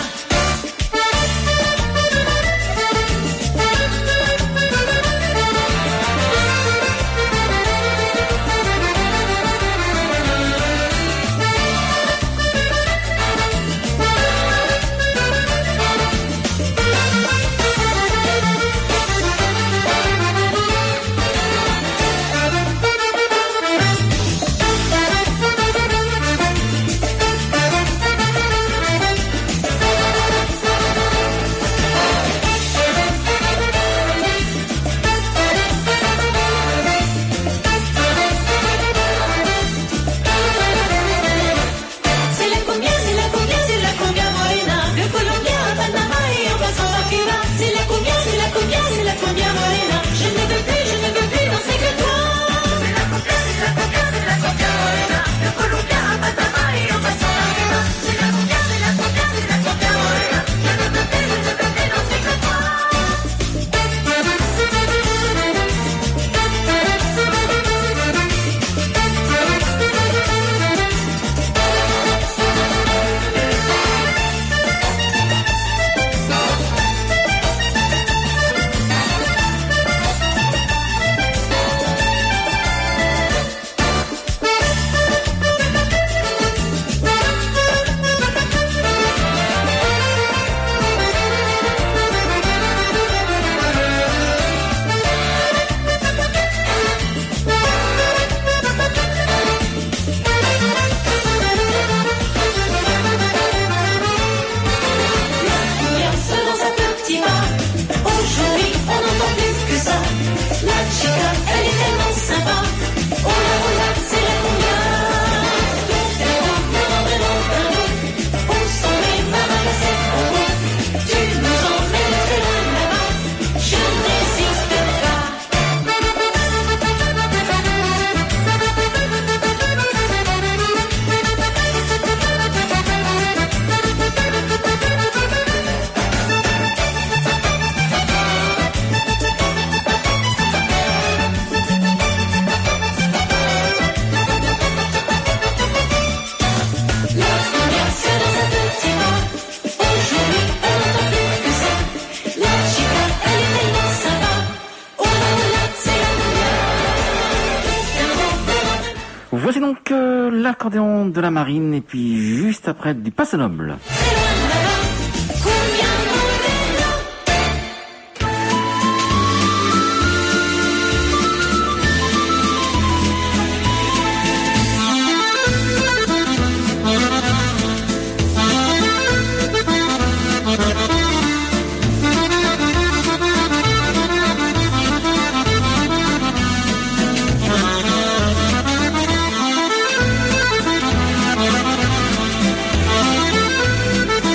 C'est la cumbia, c'est la cumbia, c'est la cumbia morena. De Colombia à Panama et en passant par Cuba. C'est la cumbia, c'est la cumbia, c'est la cumbia morena. Je ne veux plus, je ne veux plus danser que toi. C'est la cumbia, c'est la cumbia, c'est la cumbia morena. De Colombia à Panama et en passant par Cuba. C'est la cumbia, c'est la cumbia, c'est la cumbia morena. Je ne veux plus, je ne veux plus danser que toi. La cumbia se danse à deux petits pas. Aujourd'hui, on n'entend plus que ça. La chica, elle est tellement sympa. Oh là oh là, c'est la cumbia. Tout est beau, le rend vraiment dingo. Au son des maracas et bonbons, tu nous emmènes très loin là-bas. Je ne résiste pas. La cumbia se danse à deux petits pas. Aujourd'hui, on n'entend plus que ça. La chica, elle est tellement sympa. Oh là oh là, c'est la cumbia. Tout est beau, le rend Voici donc euh, l'accordéon de la marine et puis juste après du Passe Noble. très loin là-bas. Cumbia morena. Thank you.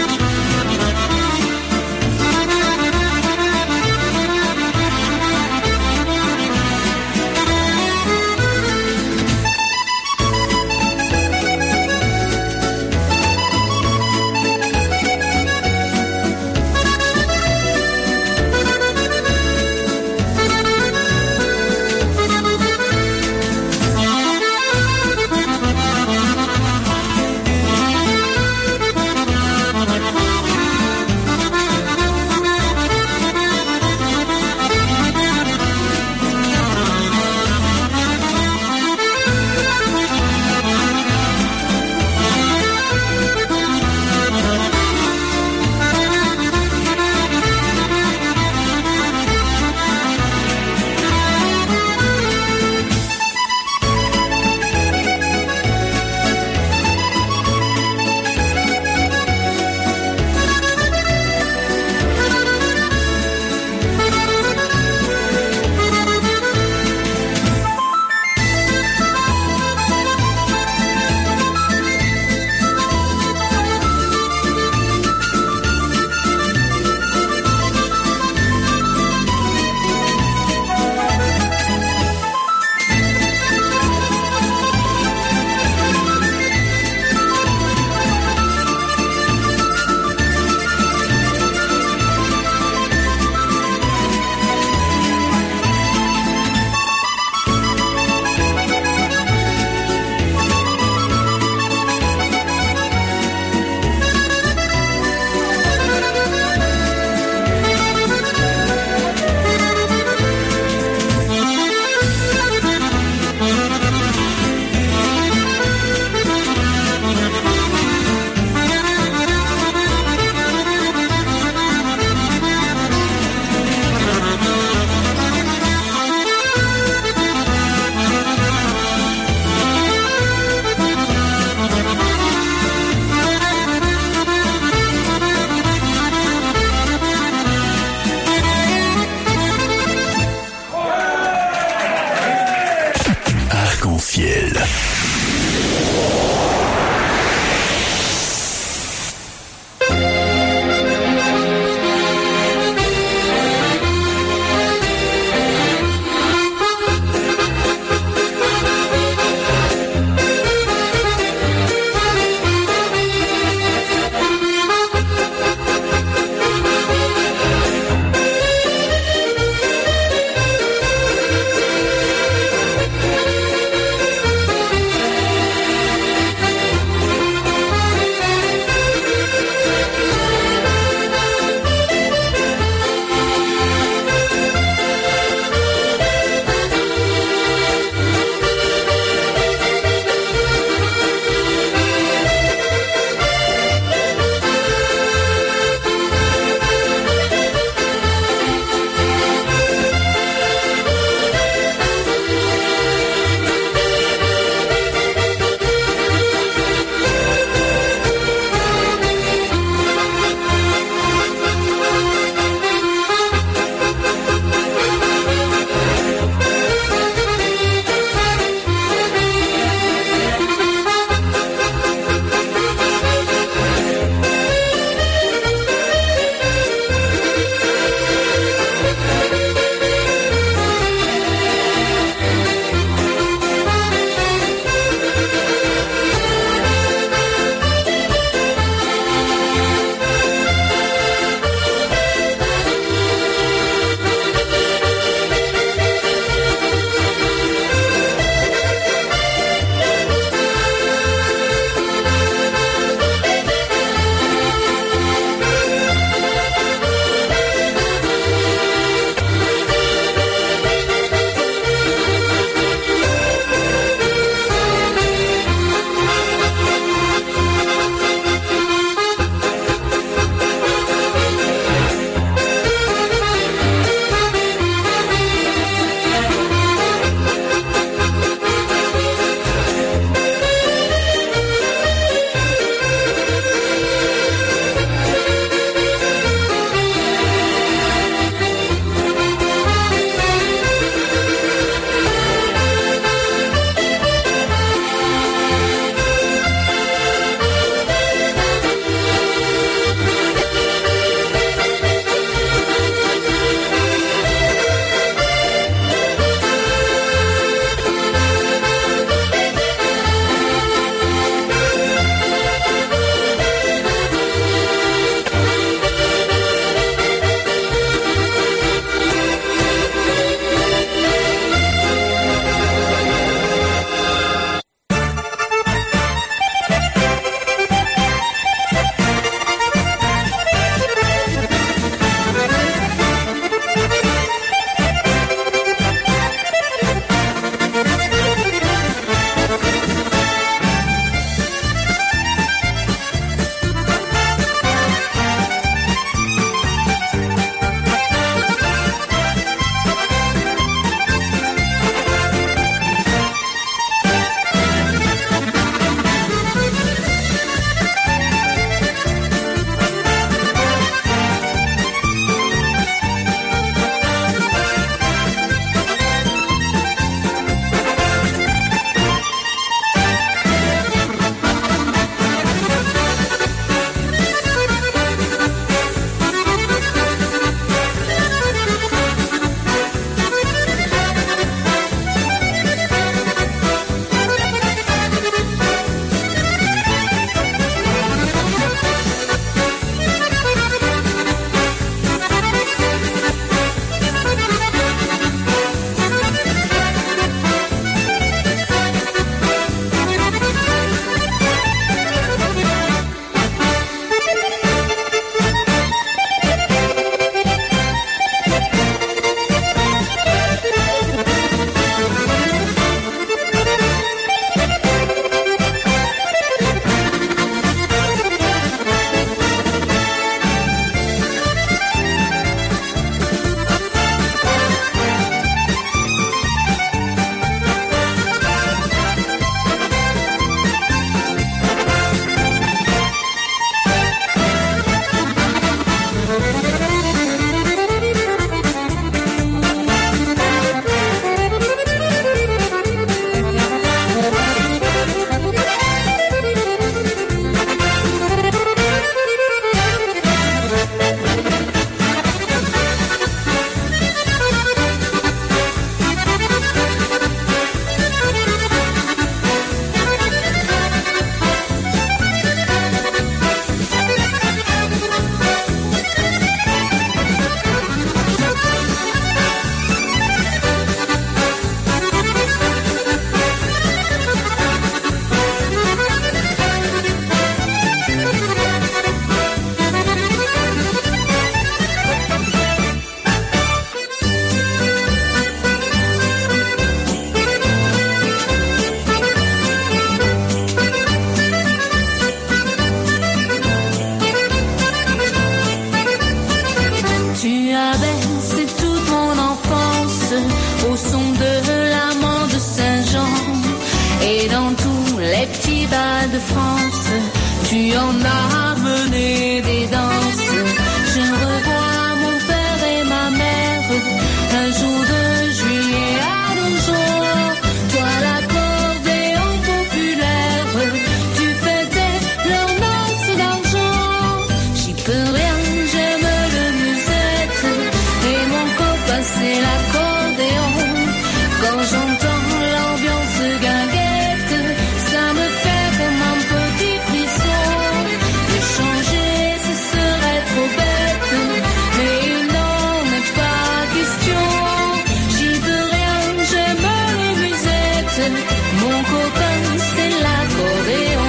dansé toute mon enfance au son de l'amant de Saint-Jean. Et dans tous les petits bals de France, tu en as mené des danses. Je revois mon père et ma mère, un jour de juillet à nos jours. Toi l'accordéon populaire, tu faisais leur noce d'argent. J'y peux rien, j'aime le musette, et mon copain c'est l'accordéon. Quand j'entends l'ambiance guinguette, ça me fait comme un petit frisson. De changer, ce serait trop bête, mais il n'en est pas question. J'y veux rien, j'aime les musettes, mon copain c'est l'accordéon.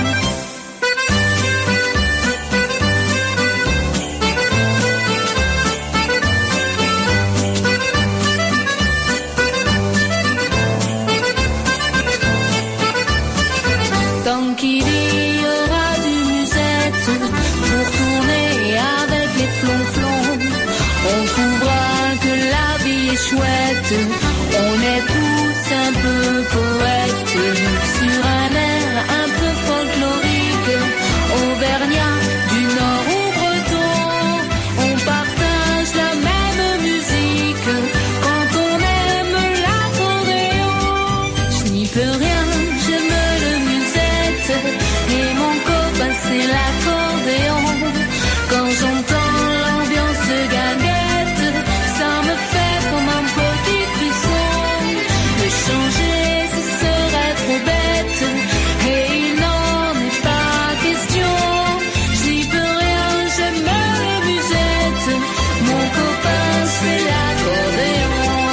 Tant qu'il y aura du musette pour tourner avec les flonflons, on trouvera que la vie est chouette. On est tous un peu poètes sur un air un peu folklorique, auvergnat du nord ou breton. On partage la même musique quand on aime l'accordéon. Je n'y peux rien, j'aime le musette, et mon copain c'est l'accordéon. Quand j'entends l'ambiance guinguette, ça me fait comme un petit frisson. De changer, ce serait trop bête, et il n'en est pas question. J'y peux rien, j'aime les musettes, mon copain c'est l'accordéon.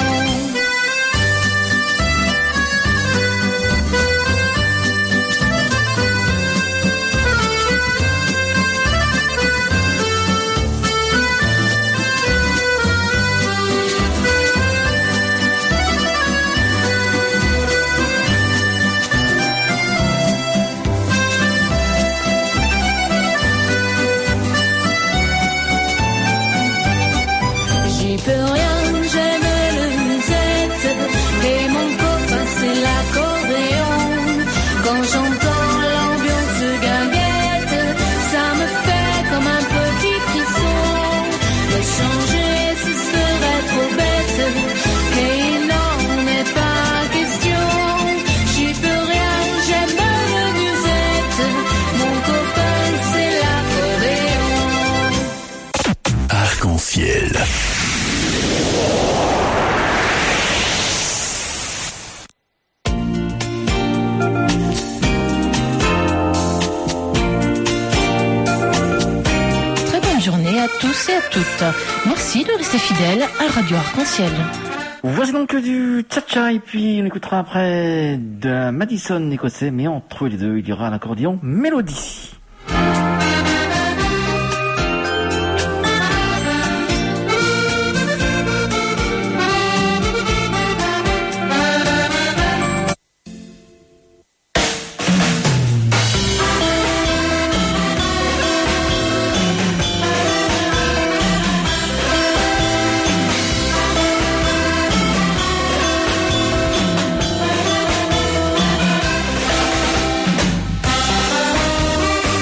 J'y peux rien, j'aime le musette, et mon copain c'est l'accordéon. Quand j'entends l'ambiance guinguette, ça me fait comme un petit frisson. De changer, ce serait trop bête, et il n'en est pas question. J'y peux rien, j'aime le musette, mon copain c'est l'accordéon. Arc-en-ciel. Très bonne journée à tous et à toutes. Merci de rester fidèles à Radio Arc-en-Ciel. Voici donc du cha-cha, et puis on écoutera après de Madison écossais, mais entre les deux, il y aura l'accordéon Mélodie. Thank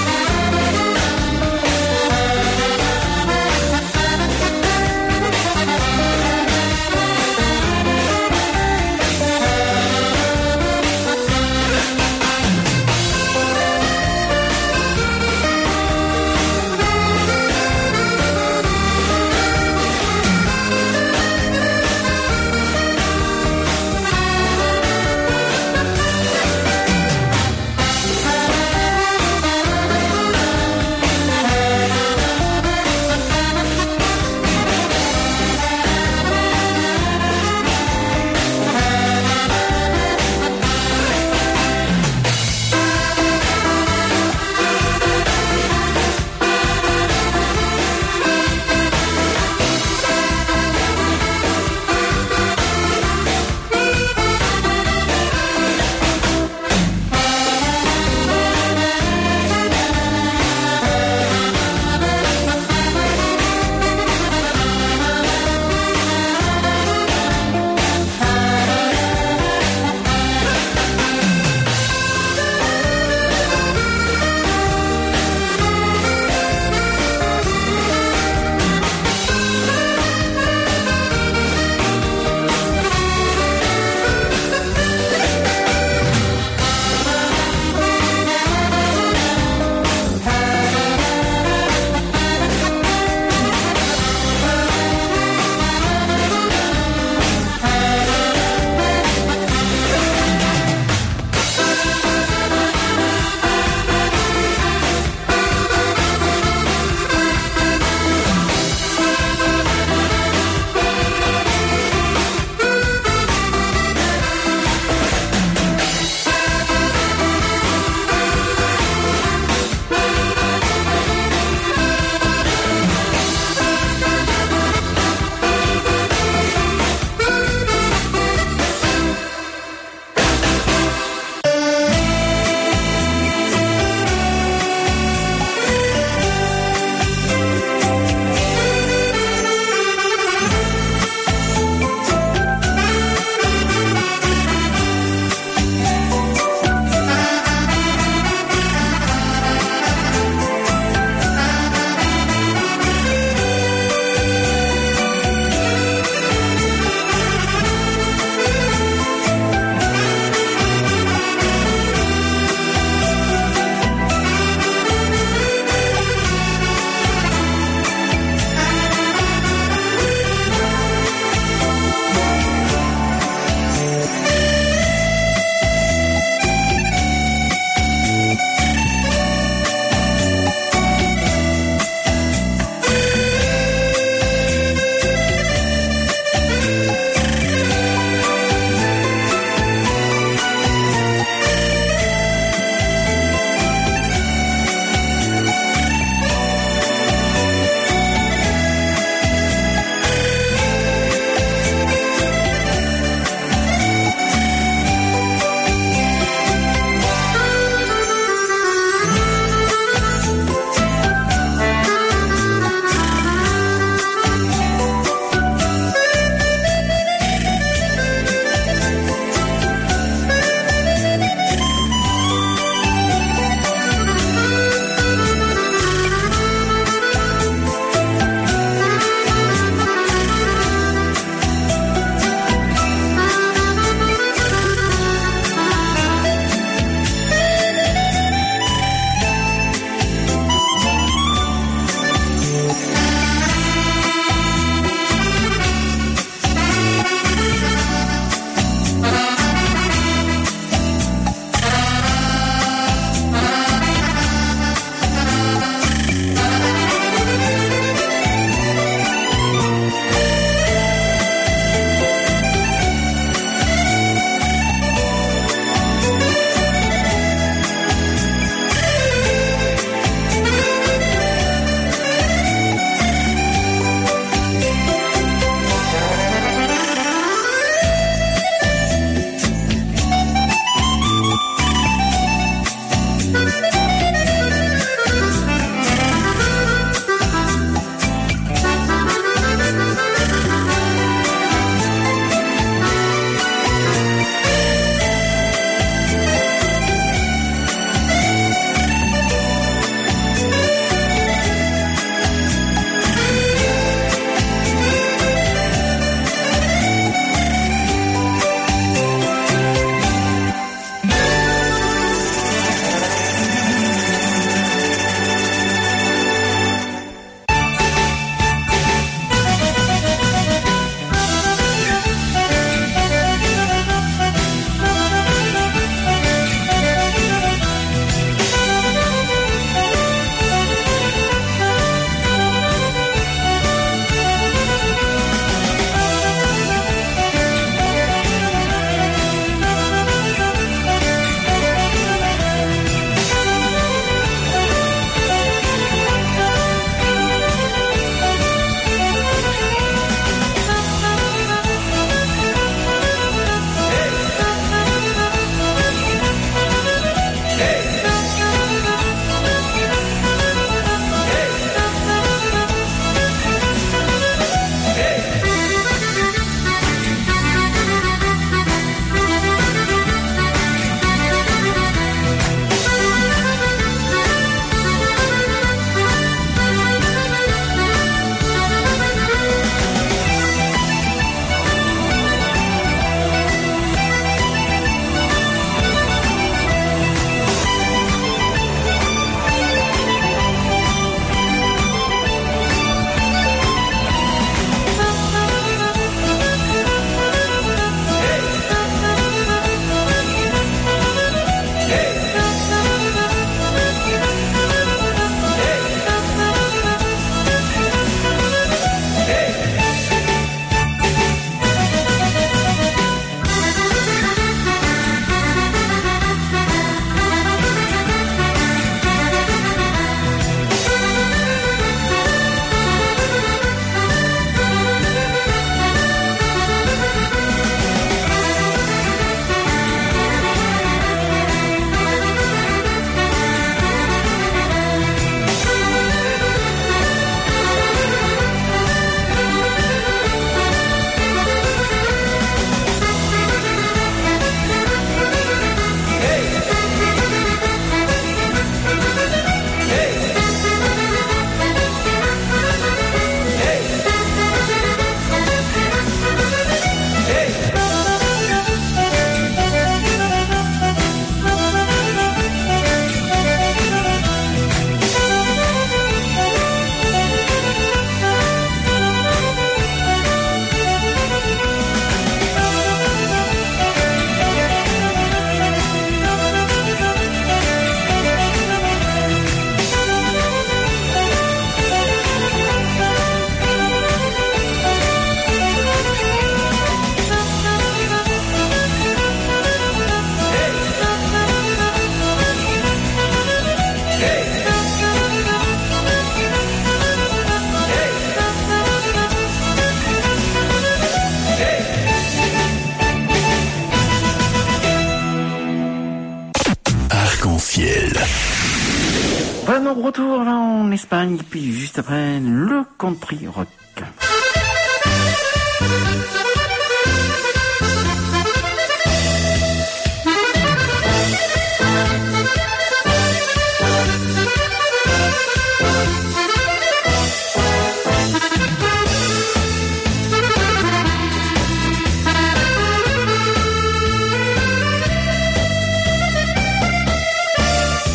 Maintenant, retour en Espagne, puis juste après, le country rock.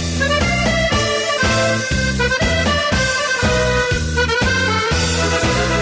Thank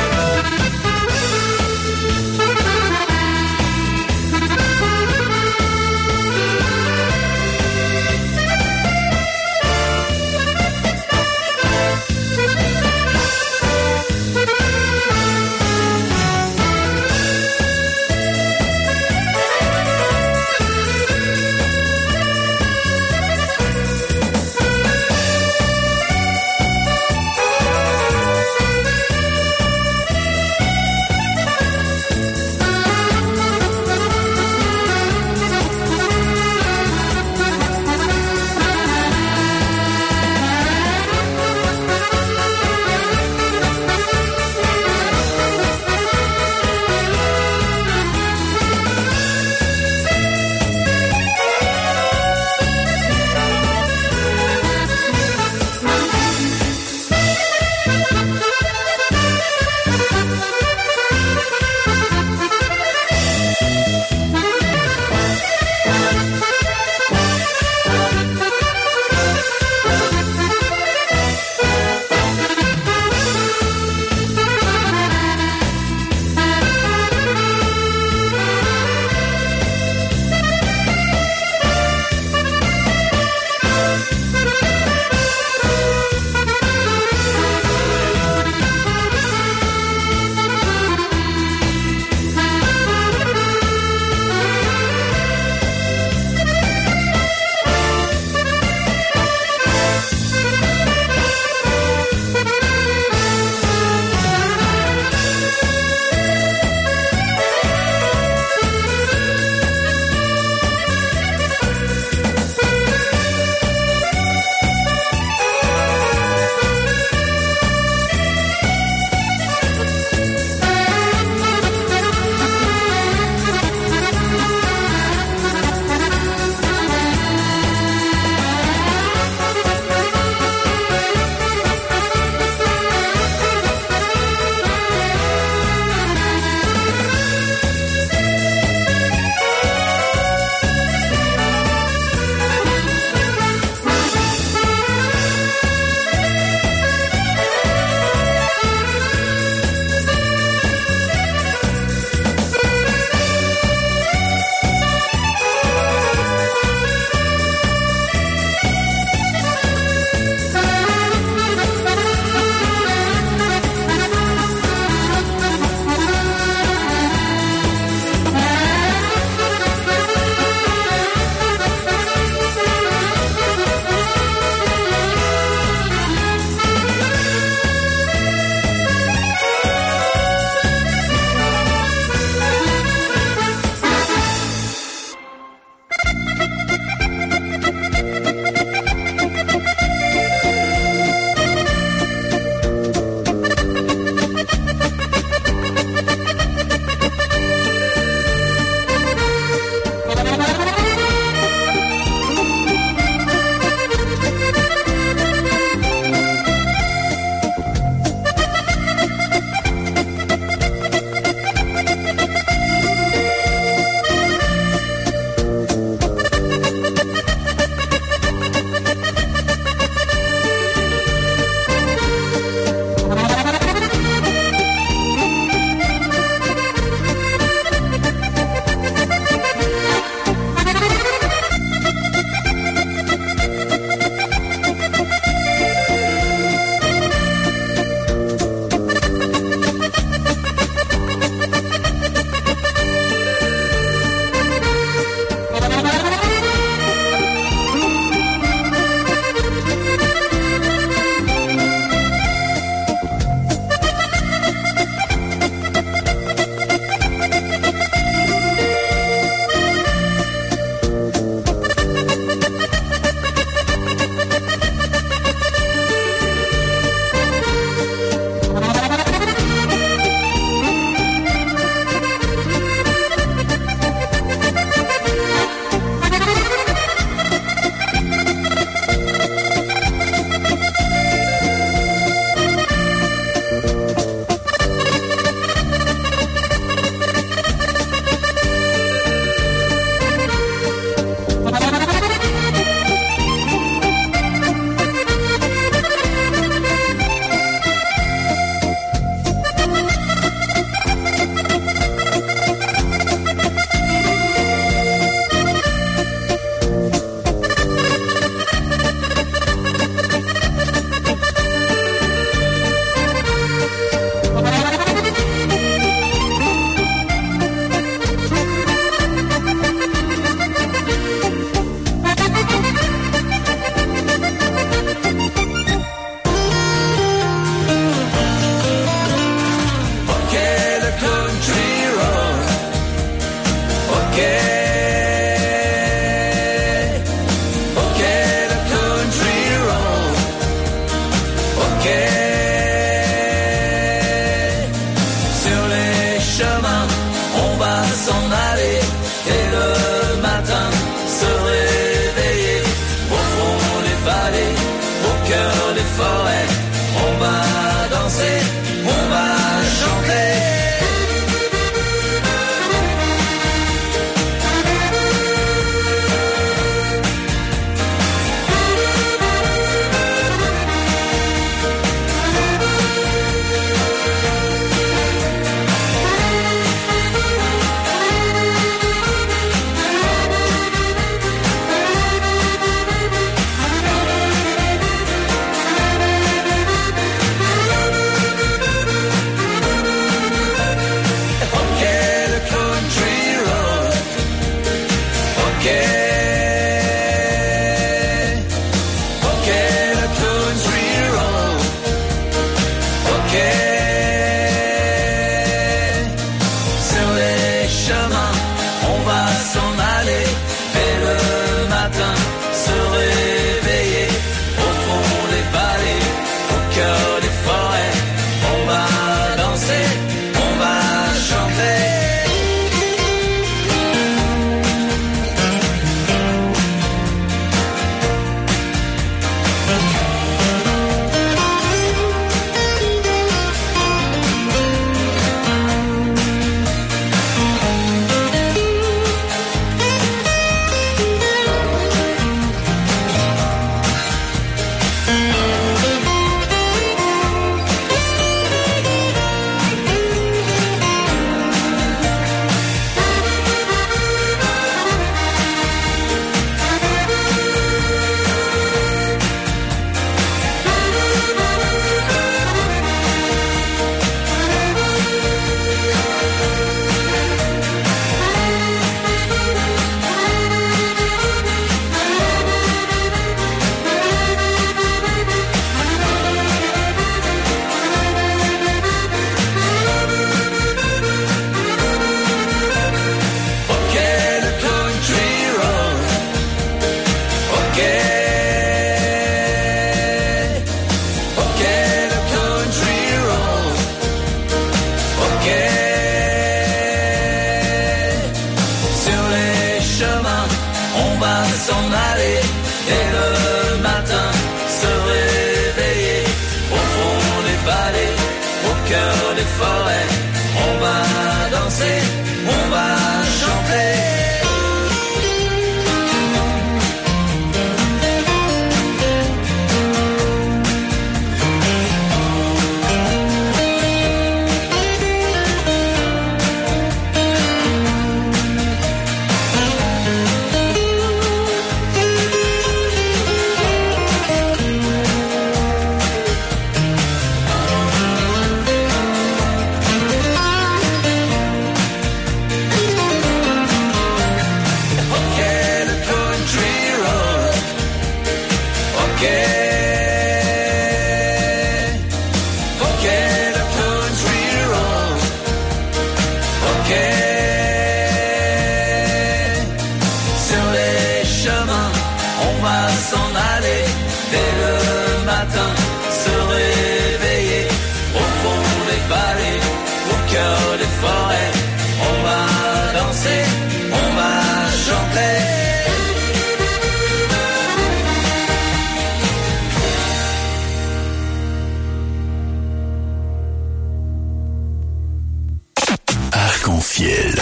Arc-en-Ciel.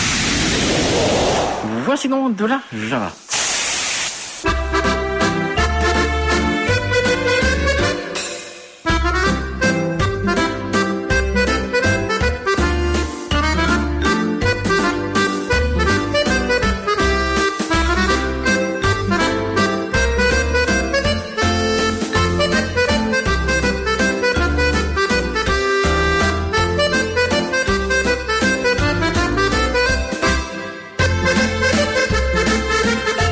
Voici donc de la Java. Thank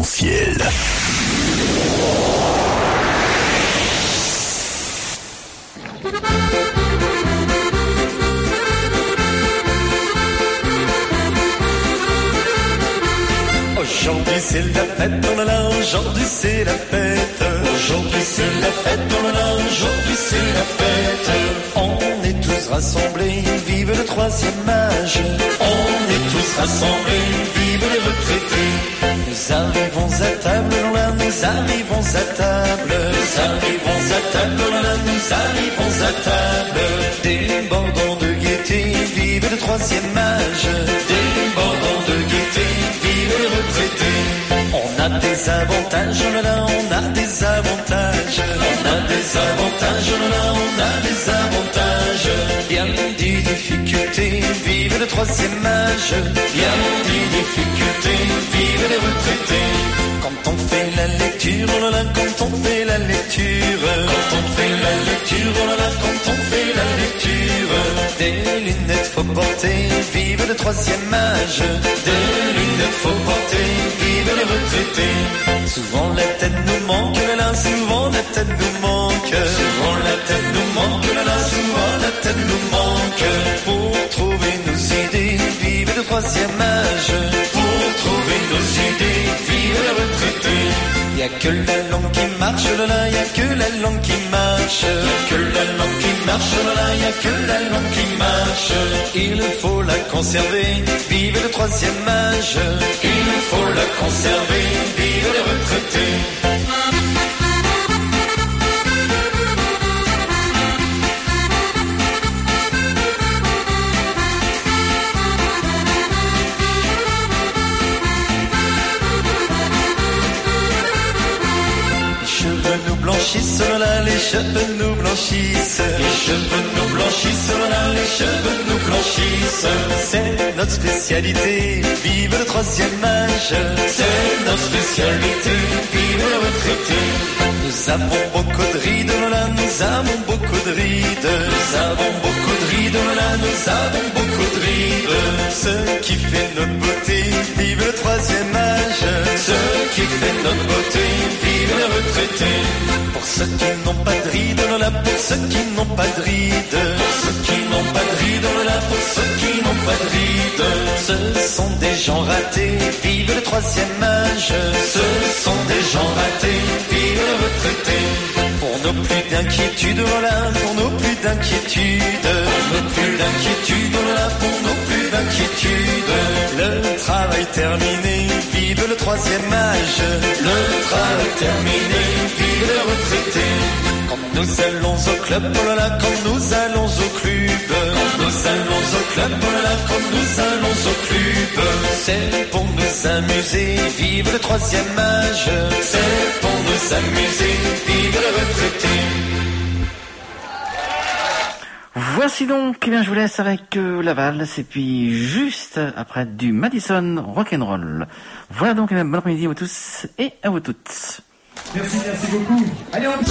Arc-en-ciel. Aujourd'hui c'est la fête, oh là là, aujourd'hui c'est la fête. Aujourd'hui c'est la fête, oh là là, aujourd'hui c'est la fête. On est tous rassemblés, vive le troisième âge. On est tous rassemblés, vive les retraités. Nous arrivons à table, oh là, nous arrivons à table. Nous arrivons à table, oh là, là, nous arrivons à table. Débordant de gaieté, vive le troisième âge. Débordant de gaieté, vive les retraités. On a des avantages, oh là là, on a des avantages. On a des avantages, oh là là, on a des avantages. Bien des difficultés, vive le troisième âge. Bien des difficultés, vive les retraités. Quand on fait la lecture, oh là là, quand on fait la lecture. Quand on fait la lecture, oh là là, quand on fait la lecture. Des lunettes faut porter, vive le troisième âge. Des lunettes faut porter, vive les retraités. Souvent la tête nous manque, là là, souvent la tête nous manque. Souvent la tête nous manque, là là, souvent la tête nous manque. Pour trouver nos idées, vive le troisième âge. Pour trouver nos idées, vive les retraités. Y'a que la langue qui marche, là là, y'a que la langue qui marche. Y'a que la langue qui marche, là là, y'a que la langue qui marche. Il faut la conserver, vive le troisième âge. Il faut la conserver, vive les retraités. Blanchissent, oh là, les cheveux nous blanchissent. Les cheveux nous blanchissent, oh là, les cheveux nous blanchissent. C'est notre spécialité, vive le troisième âge. C'est notre spécialité, vive le retraité. Nous avons beaucoup de rides, oh là, nous avons beaucoup de rides. Nous avons beaucoup de rides, oh là, nous avons beaucoup de rides. Ce qui fait notre beauté, vive le troisième âge. Ce qui fait notre beauté, vive le retraité. Pour ceux qui n'ont pas de rides, oh là, pour ceux qui n'ont pas de rides. Pour ceux qui n'ont pas de rides, oh là, pour ceux qui n'ont pas de rides. Ce sont des gens ratés, vive le troisième âge. Ce sont des gens ratés, vive le retraité. Pour nos plus d'inquiétude, oh là, pour nos plus d'inquiétude. Pour nos plus d'inquiétude, oh là, pour nos plus d'inquiétude. Le travail terminé, vive le troisième âge. Le travail terminé, vive le retraité. Quand nous allons au club, oh là là, quand nous allons au club. Quand nous allons au club, oh là là, quand nous allons au club. C'est pour nous amuser, vive le troisième âge. C'est pour nous amuser, vive le retraité. Voici donc, eh bien, je vous laisse avec euh, Laval, et puis juste après du Madison Rock'n'Roll. Voilà donc, eh bien, bon après-midi à vous tous et à vous toutes. Merci, merci beaucoup. Allez, on...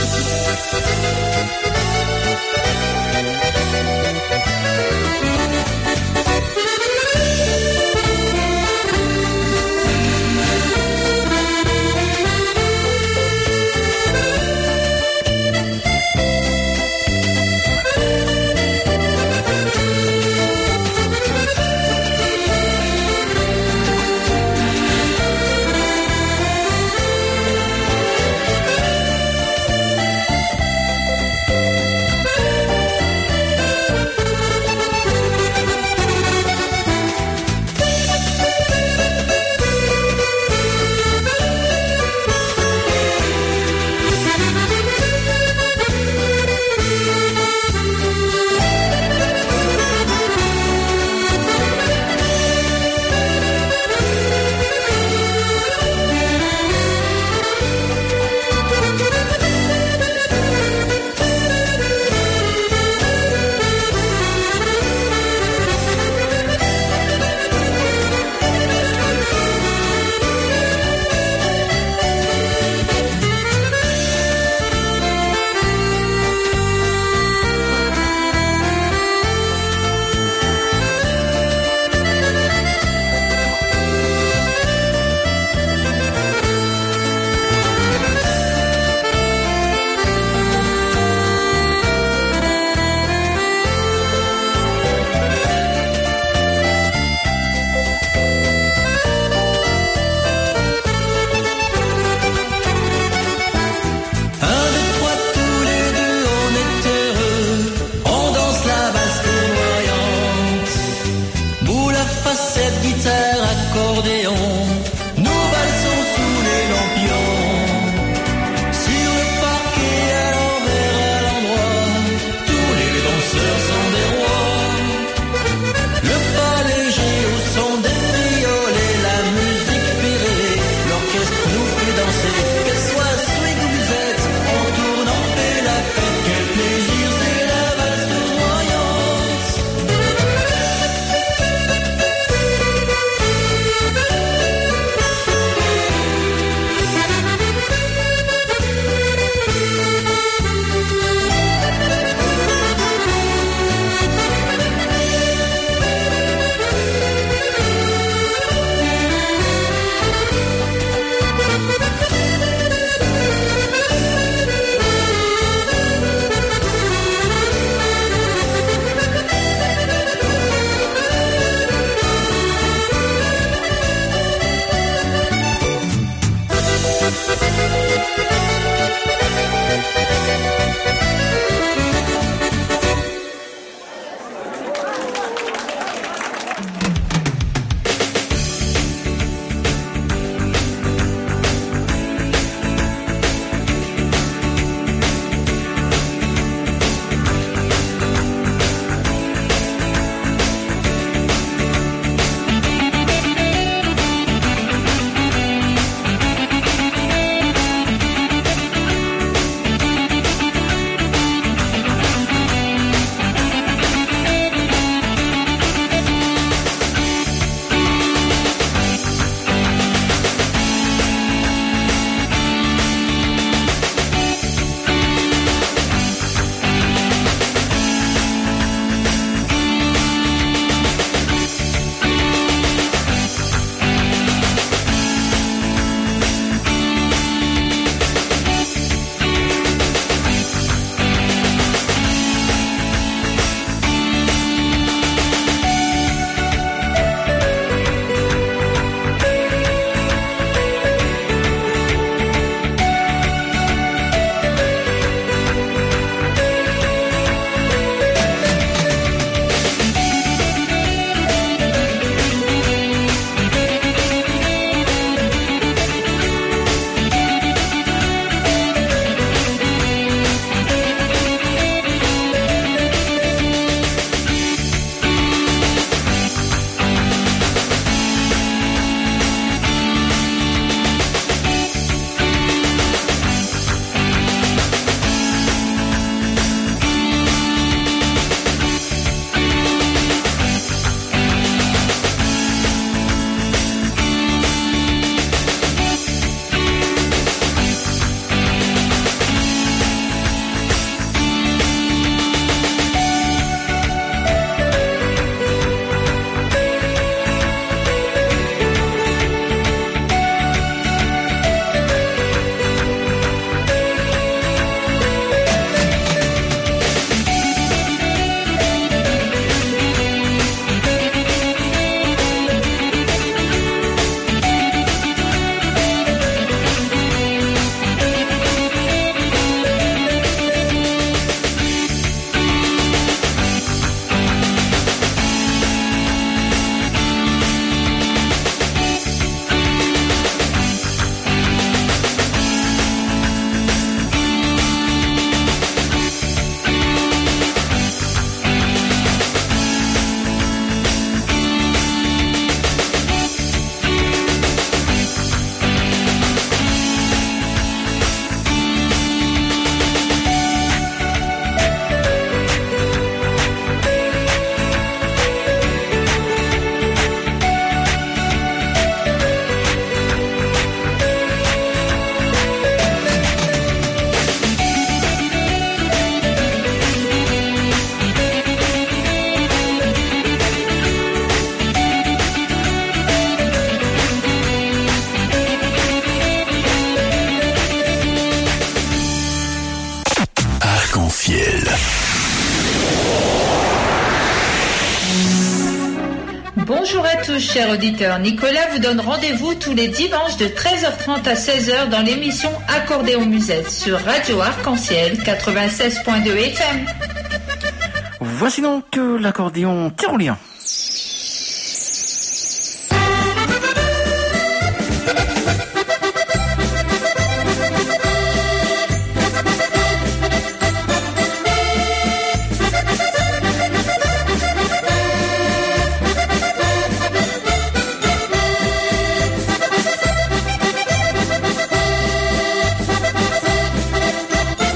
Bonjour à tous, chers auditeurs. Nicolas vous donne rendez-vous tous les dimanches de treize heures trente à seize heures dans l'émission Accordéon Musette sur Radio Arc-en-Ciel quatre-vingt-seize point deux F M. Voici donc euh, l'accordéon tyrolien.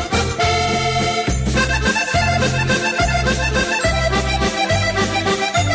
Thank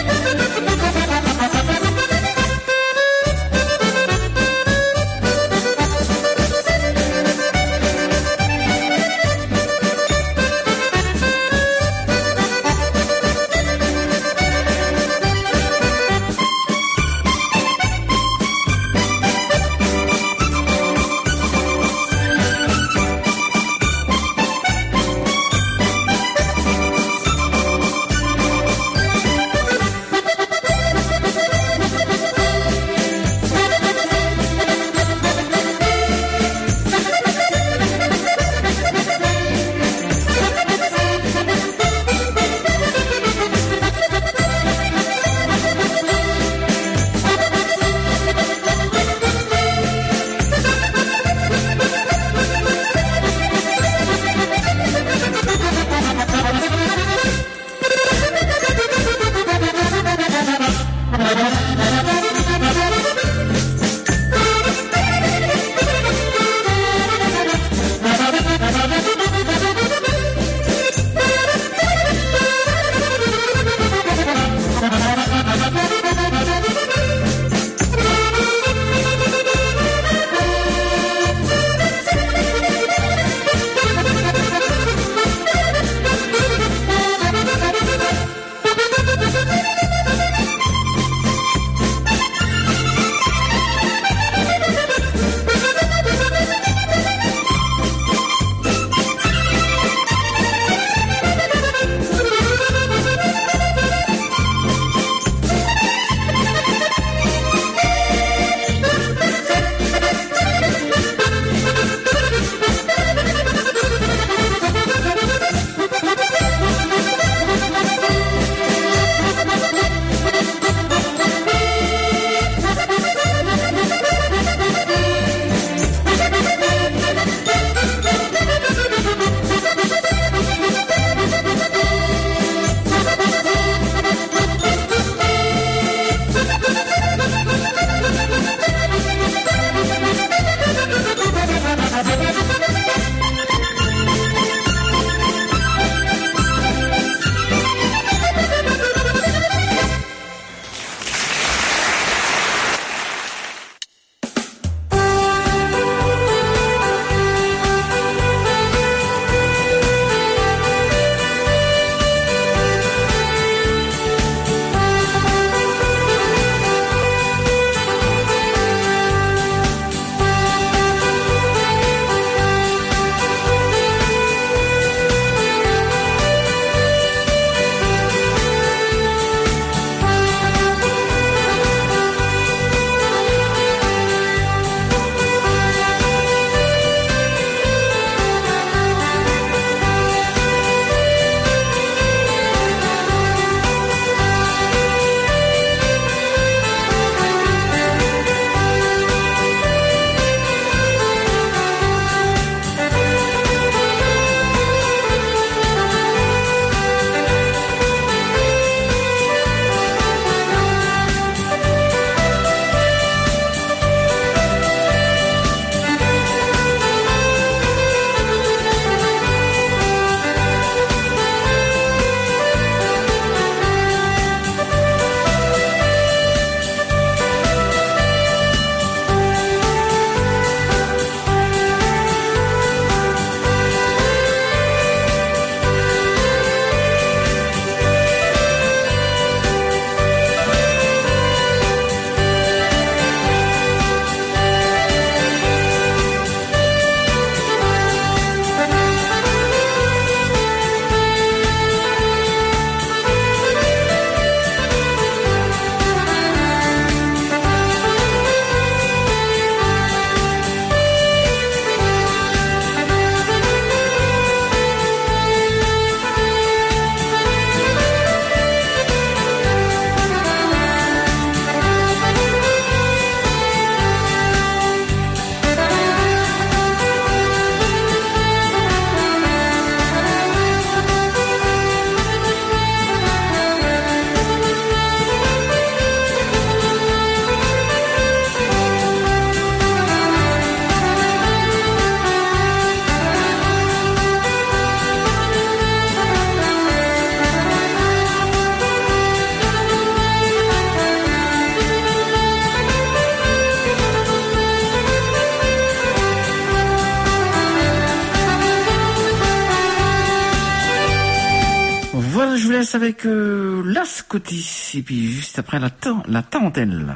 laisse avec euh, la Scottish et puis juste après la, ta- la tarentelle.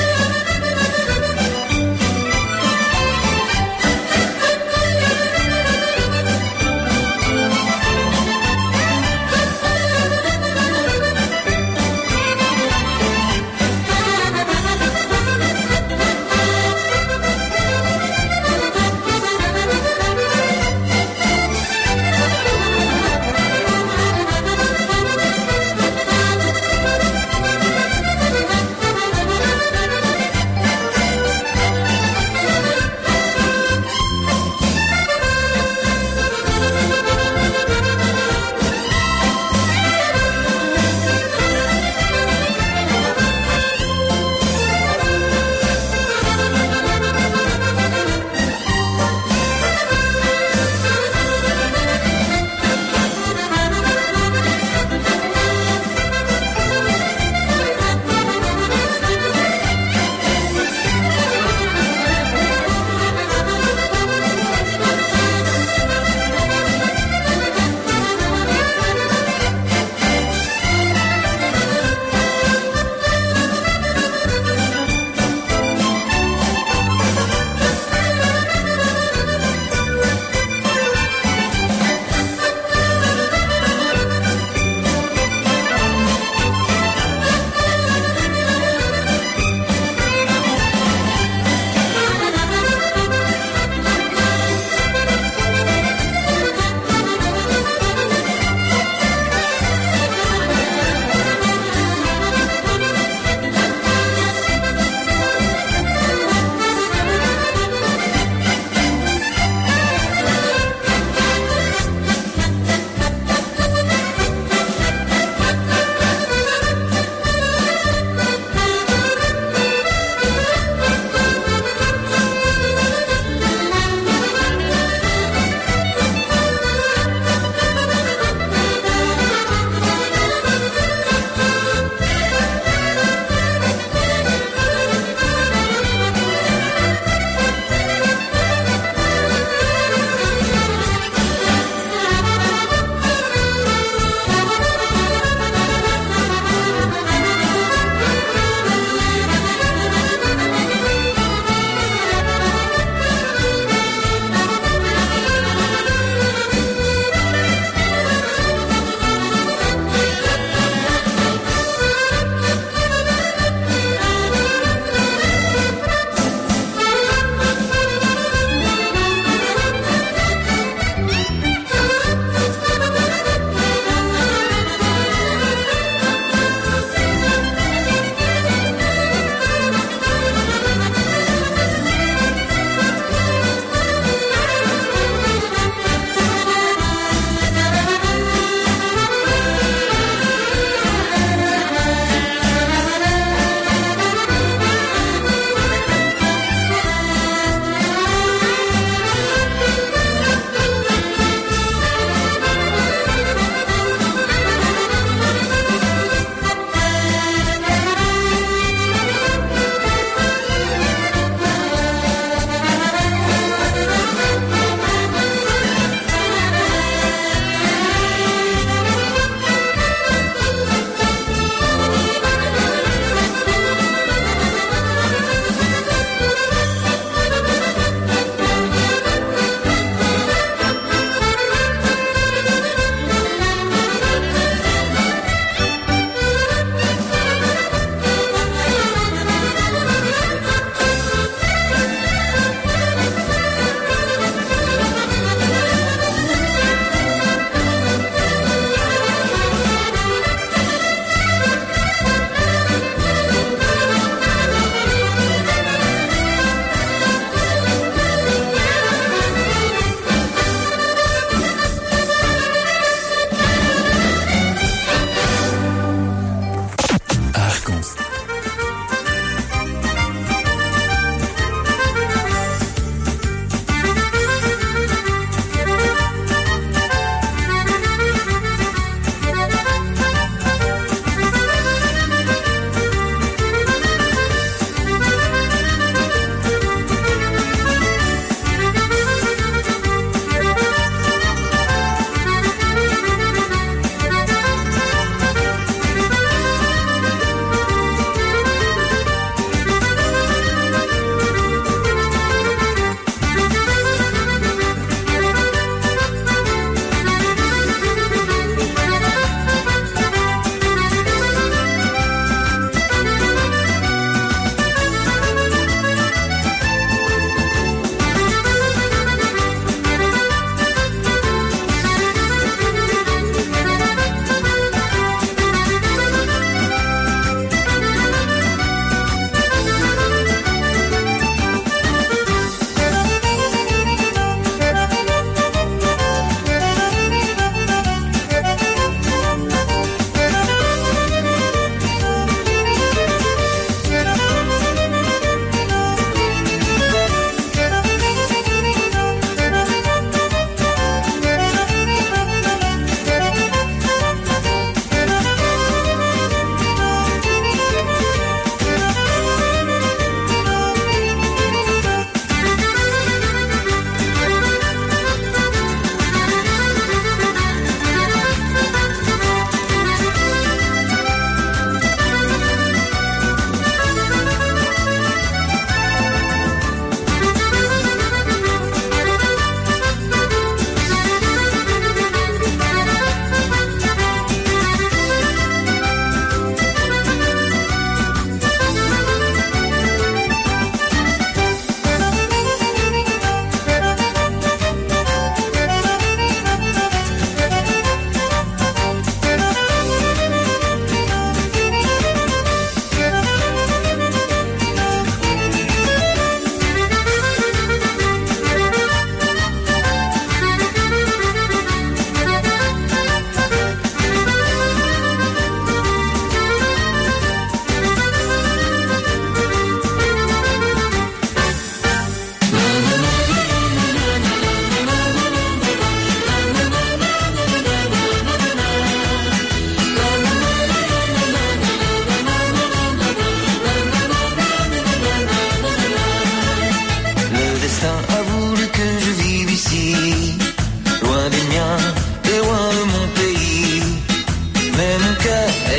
Thank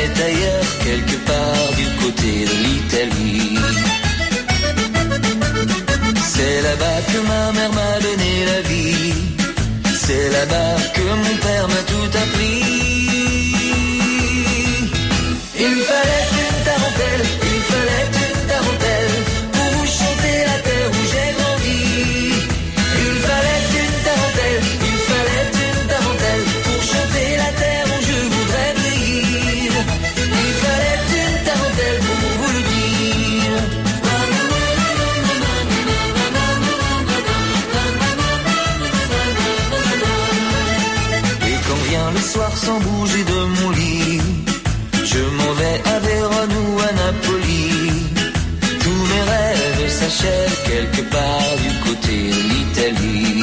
est ailleurs, quelque part du côté de l'Italie. C'est là-bas que ma mère m'a donné la vie. C'est là-bas que mon père m'a tout appris. Il fallait une tarentelle, il fallait une tarentelle pour vous chanter la terre où j'ai grandi. Il fallait une tarentelle, il fallait une tarentelle pour chanter la terre où je voudrais vivre. Il fallait une tarentelle pour vous le dire. Et quand vient le soir sans bouger de mon lit, je m'en vais à Vérone ou à Napoli. Tous mes rêves s'achèvent quelque part du côté de l'Italie.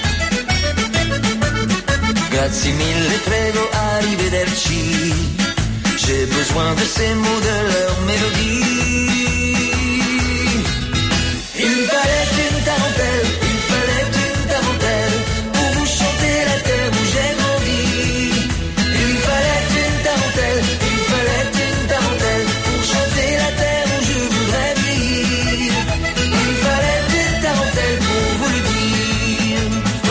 Grazie mille, prego, arrivederci. J'ai besoin de ces mots, de leur mélodie. Il fallait une tarentelle, il fallait une tarentelle pour vous chanter la terre où j'ai grandi. Il fallait une tarentelle, il fallait une tarentelle pour chanter la terre où je voudrais vivre. Il fallait une tarentelle pour vous le dire.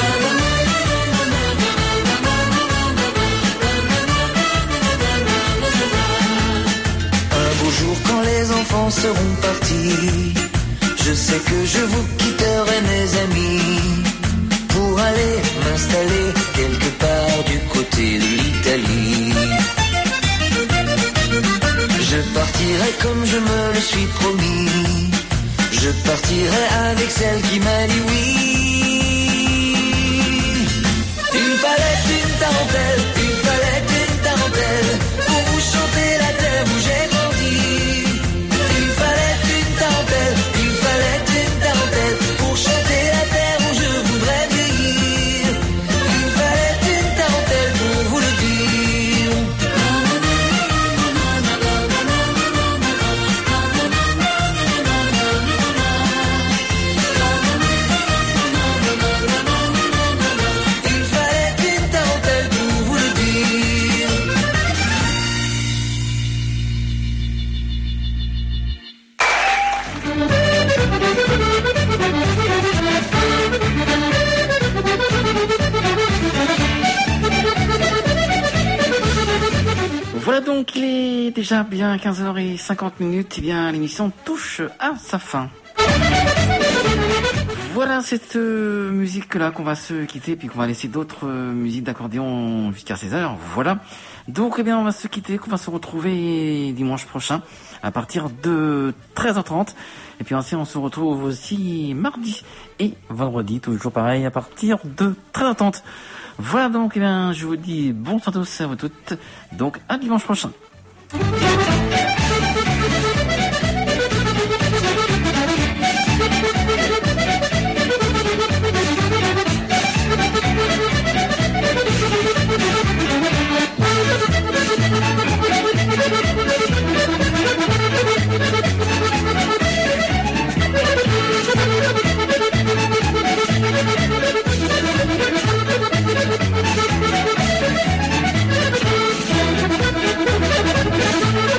Un beau jour quand les enfants seront partis, je sais que je vous quitterai mes amis pour aller m'installer quelque part du côté de l'Italie. Je partirai comme je me le suis promis. Je partirai avec celle qui m'a dit oui. Il fallait une tarentelle, il fallait une tarentelle pour vous chanter la terre où j'ai grandi. Il fallait une tarentelle, il fallait une tarentelle pour chanter la terre où je voudrais vieillir. Il fallait une tarentelle pour vous le dire. Il fallait une tarentelle pour vous le dire. Voilà donc, il est déjà bien quinze heures cinquante minutes, et bien l'émission touche à sa fin. Voilà cette euh, musique-là qu'on va se quitter, puis qu'on va laisser d'autres euh, musiques d'accordéon jusqu'à seize heures, voilà. Donc, eh bien, on va se quitter, qu'on va se retrouver dimanche prochain, à partir de treize heures trente. Et puis ensuite, on se retrouve aussi mardi et vendredi, toujours pareil, à partir de treize heures trente. Voilà donc, eh bien, je vous dis bonsoir à tous et à vous toutes. Donc, à dimanche prochain. Thank you.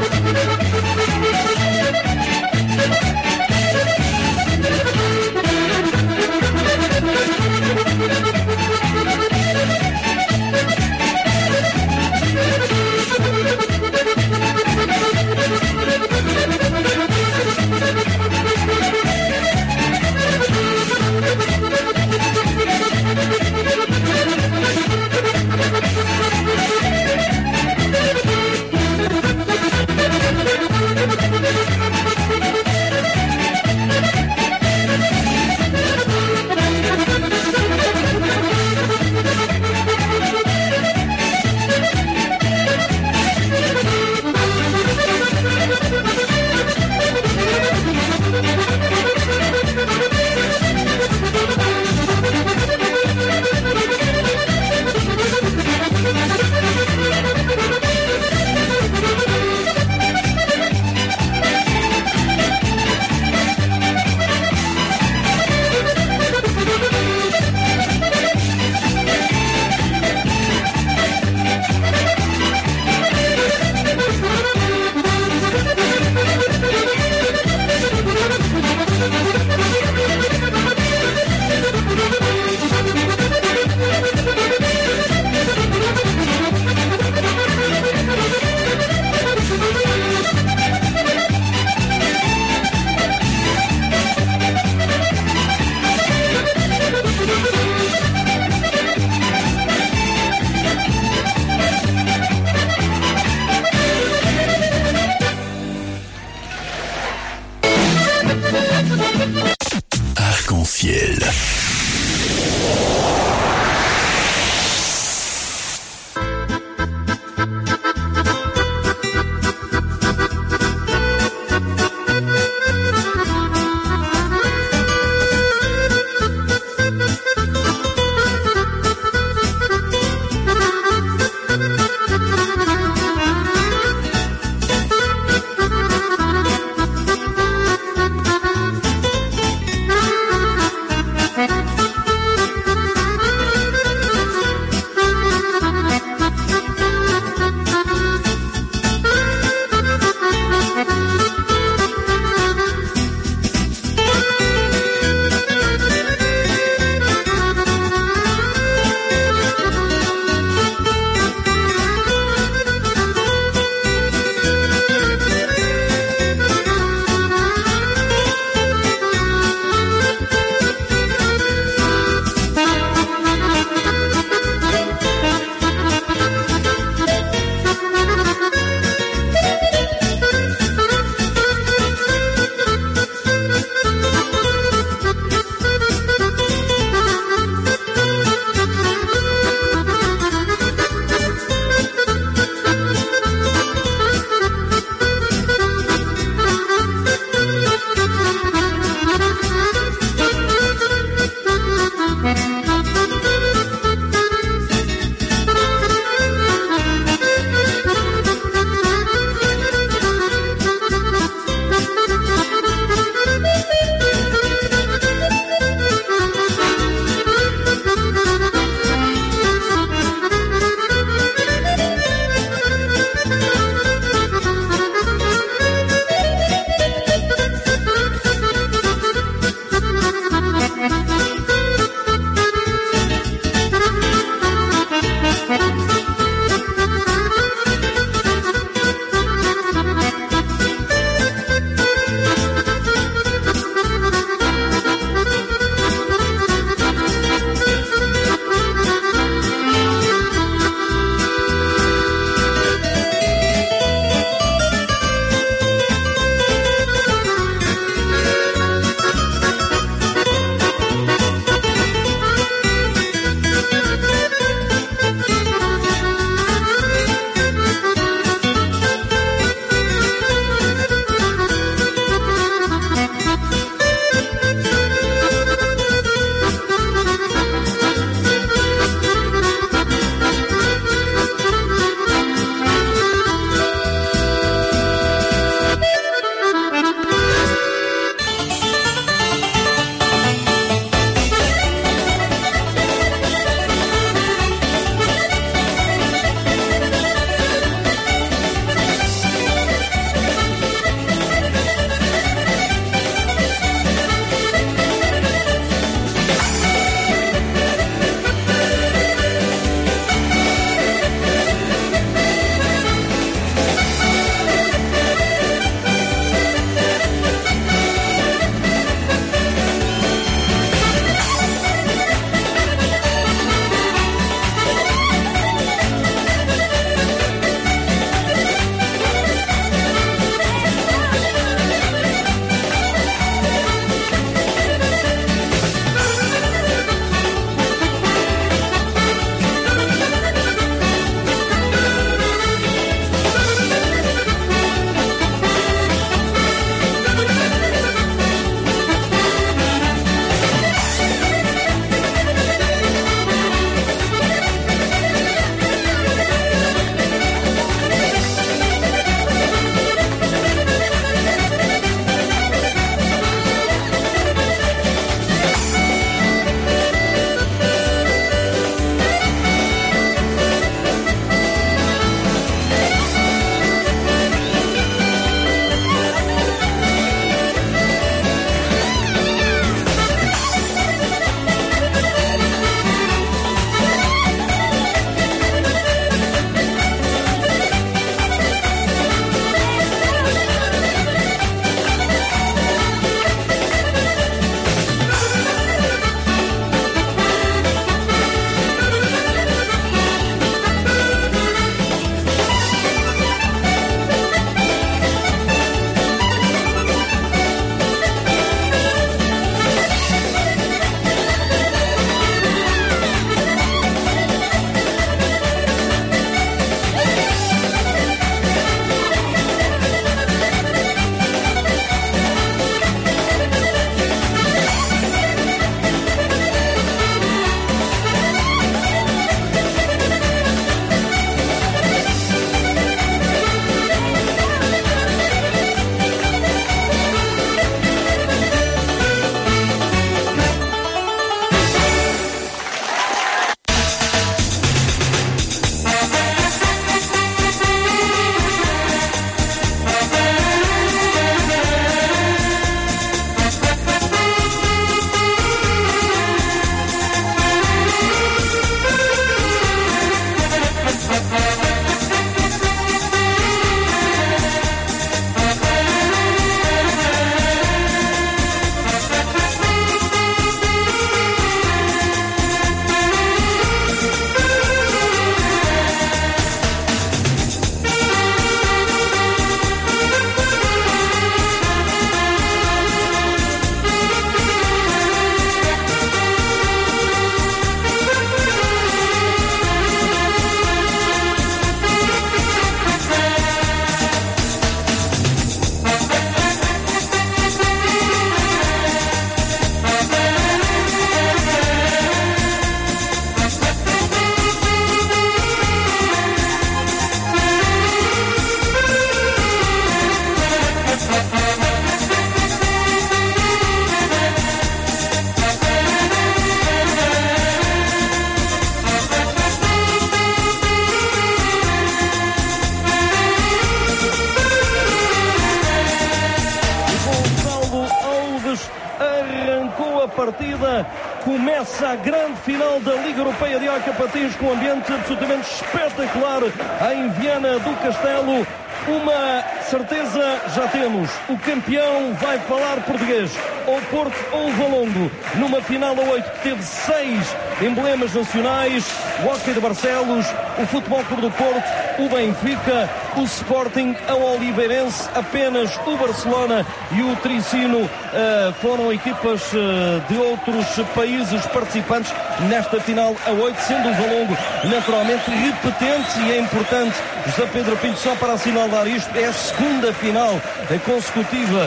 partida. Começa a grande final da Liga Europeia de Hóquei Patins com um ambiente absolutamente espetacular em Viana do Castelo. Uma certeza já temos, o campeão vai falar português, ou Porto ou o Valongo, numa final a oito que teve seis emblemas nacionais: o Hóquei de Barcelos, o Futebol Clube do Porto, o Benfica, o Sporting, a Oliveirense, apenas o Barcelona e o Tricino uh, foram equipas uh, de outros países participantes nesta final a oito, sendo o Valongo naturalmente repetente, e é importante, José Pedro Pinto, só para assinalar isto, é a segunda final consecutiva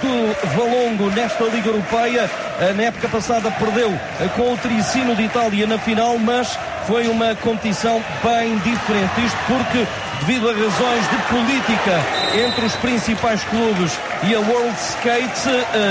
do Valongo nesta Liga Europeia. Na época passada perdeu com o Tricino de Itália na final, mas foi uma competição bem diferente. Isto porque, devido a razões de política entre os principais clubes e a World Skate,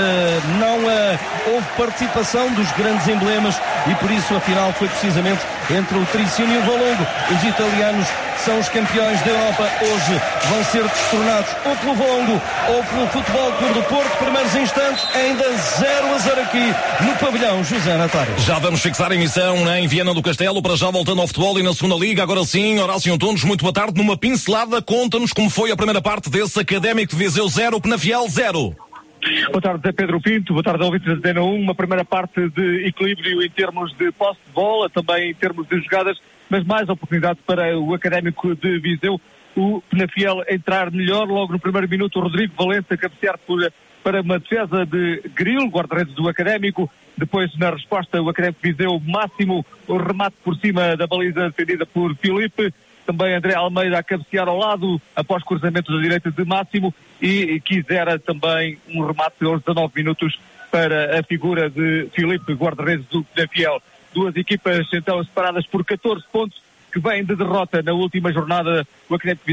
uh, não uh, houve participação dos grandes emblemas, e por isso a final foi precisamente entre o Tricino e o Valongo. Os italianos são os campeões da Europa. Hoje vão ser destronados ou pelo Valongo ou pelo Futebol Clube do Porto. Primeiros instantes, ainda zero a zero aqui no pavilhão José Natário. Já vamos fixar a emissão em Viana do Castelo, para já voltando ao futebol e na segunda liga. Agora sim, Horácio Antunes, muito boa tarde. Numa pincelada, conta-nos como foi a primeira parte desse Académico de Viseu zero, Penafiel zero. Boa tarde, Zé Pedro Pinto. Boa tarde, ouvintes da Antena um. Uma primeira parte de equilíbrio em termos de posse de bola, também em termos de jogadas, mas mais oportunidade para o Académico de Viseu. O Penafiel entrar melhor logo no primeiro minuto. O Rodrigo Valença cabecear por, para uma defesa de Grilo, guarda-redes do Académico. Depois, na resposta, o Académico de Viseu, Máximo, o remate por cima da baliza defendida por Filipe. Também André Almeida a cabecear ao lado, após cruzamento da direita de Máximo, e quisera também um remate aos dezanove minutos para a figura de Filipe, guarda-redes do Penafiel. Duas equipas então separadas por catorze pontos, que vêm de derrota na última jornada. O Académico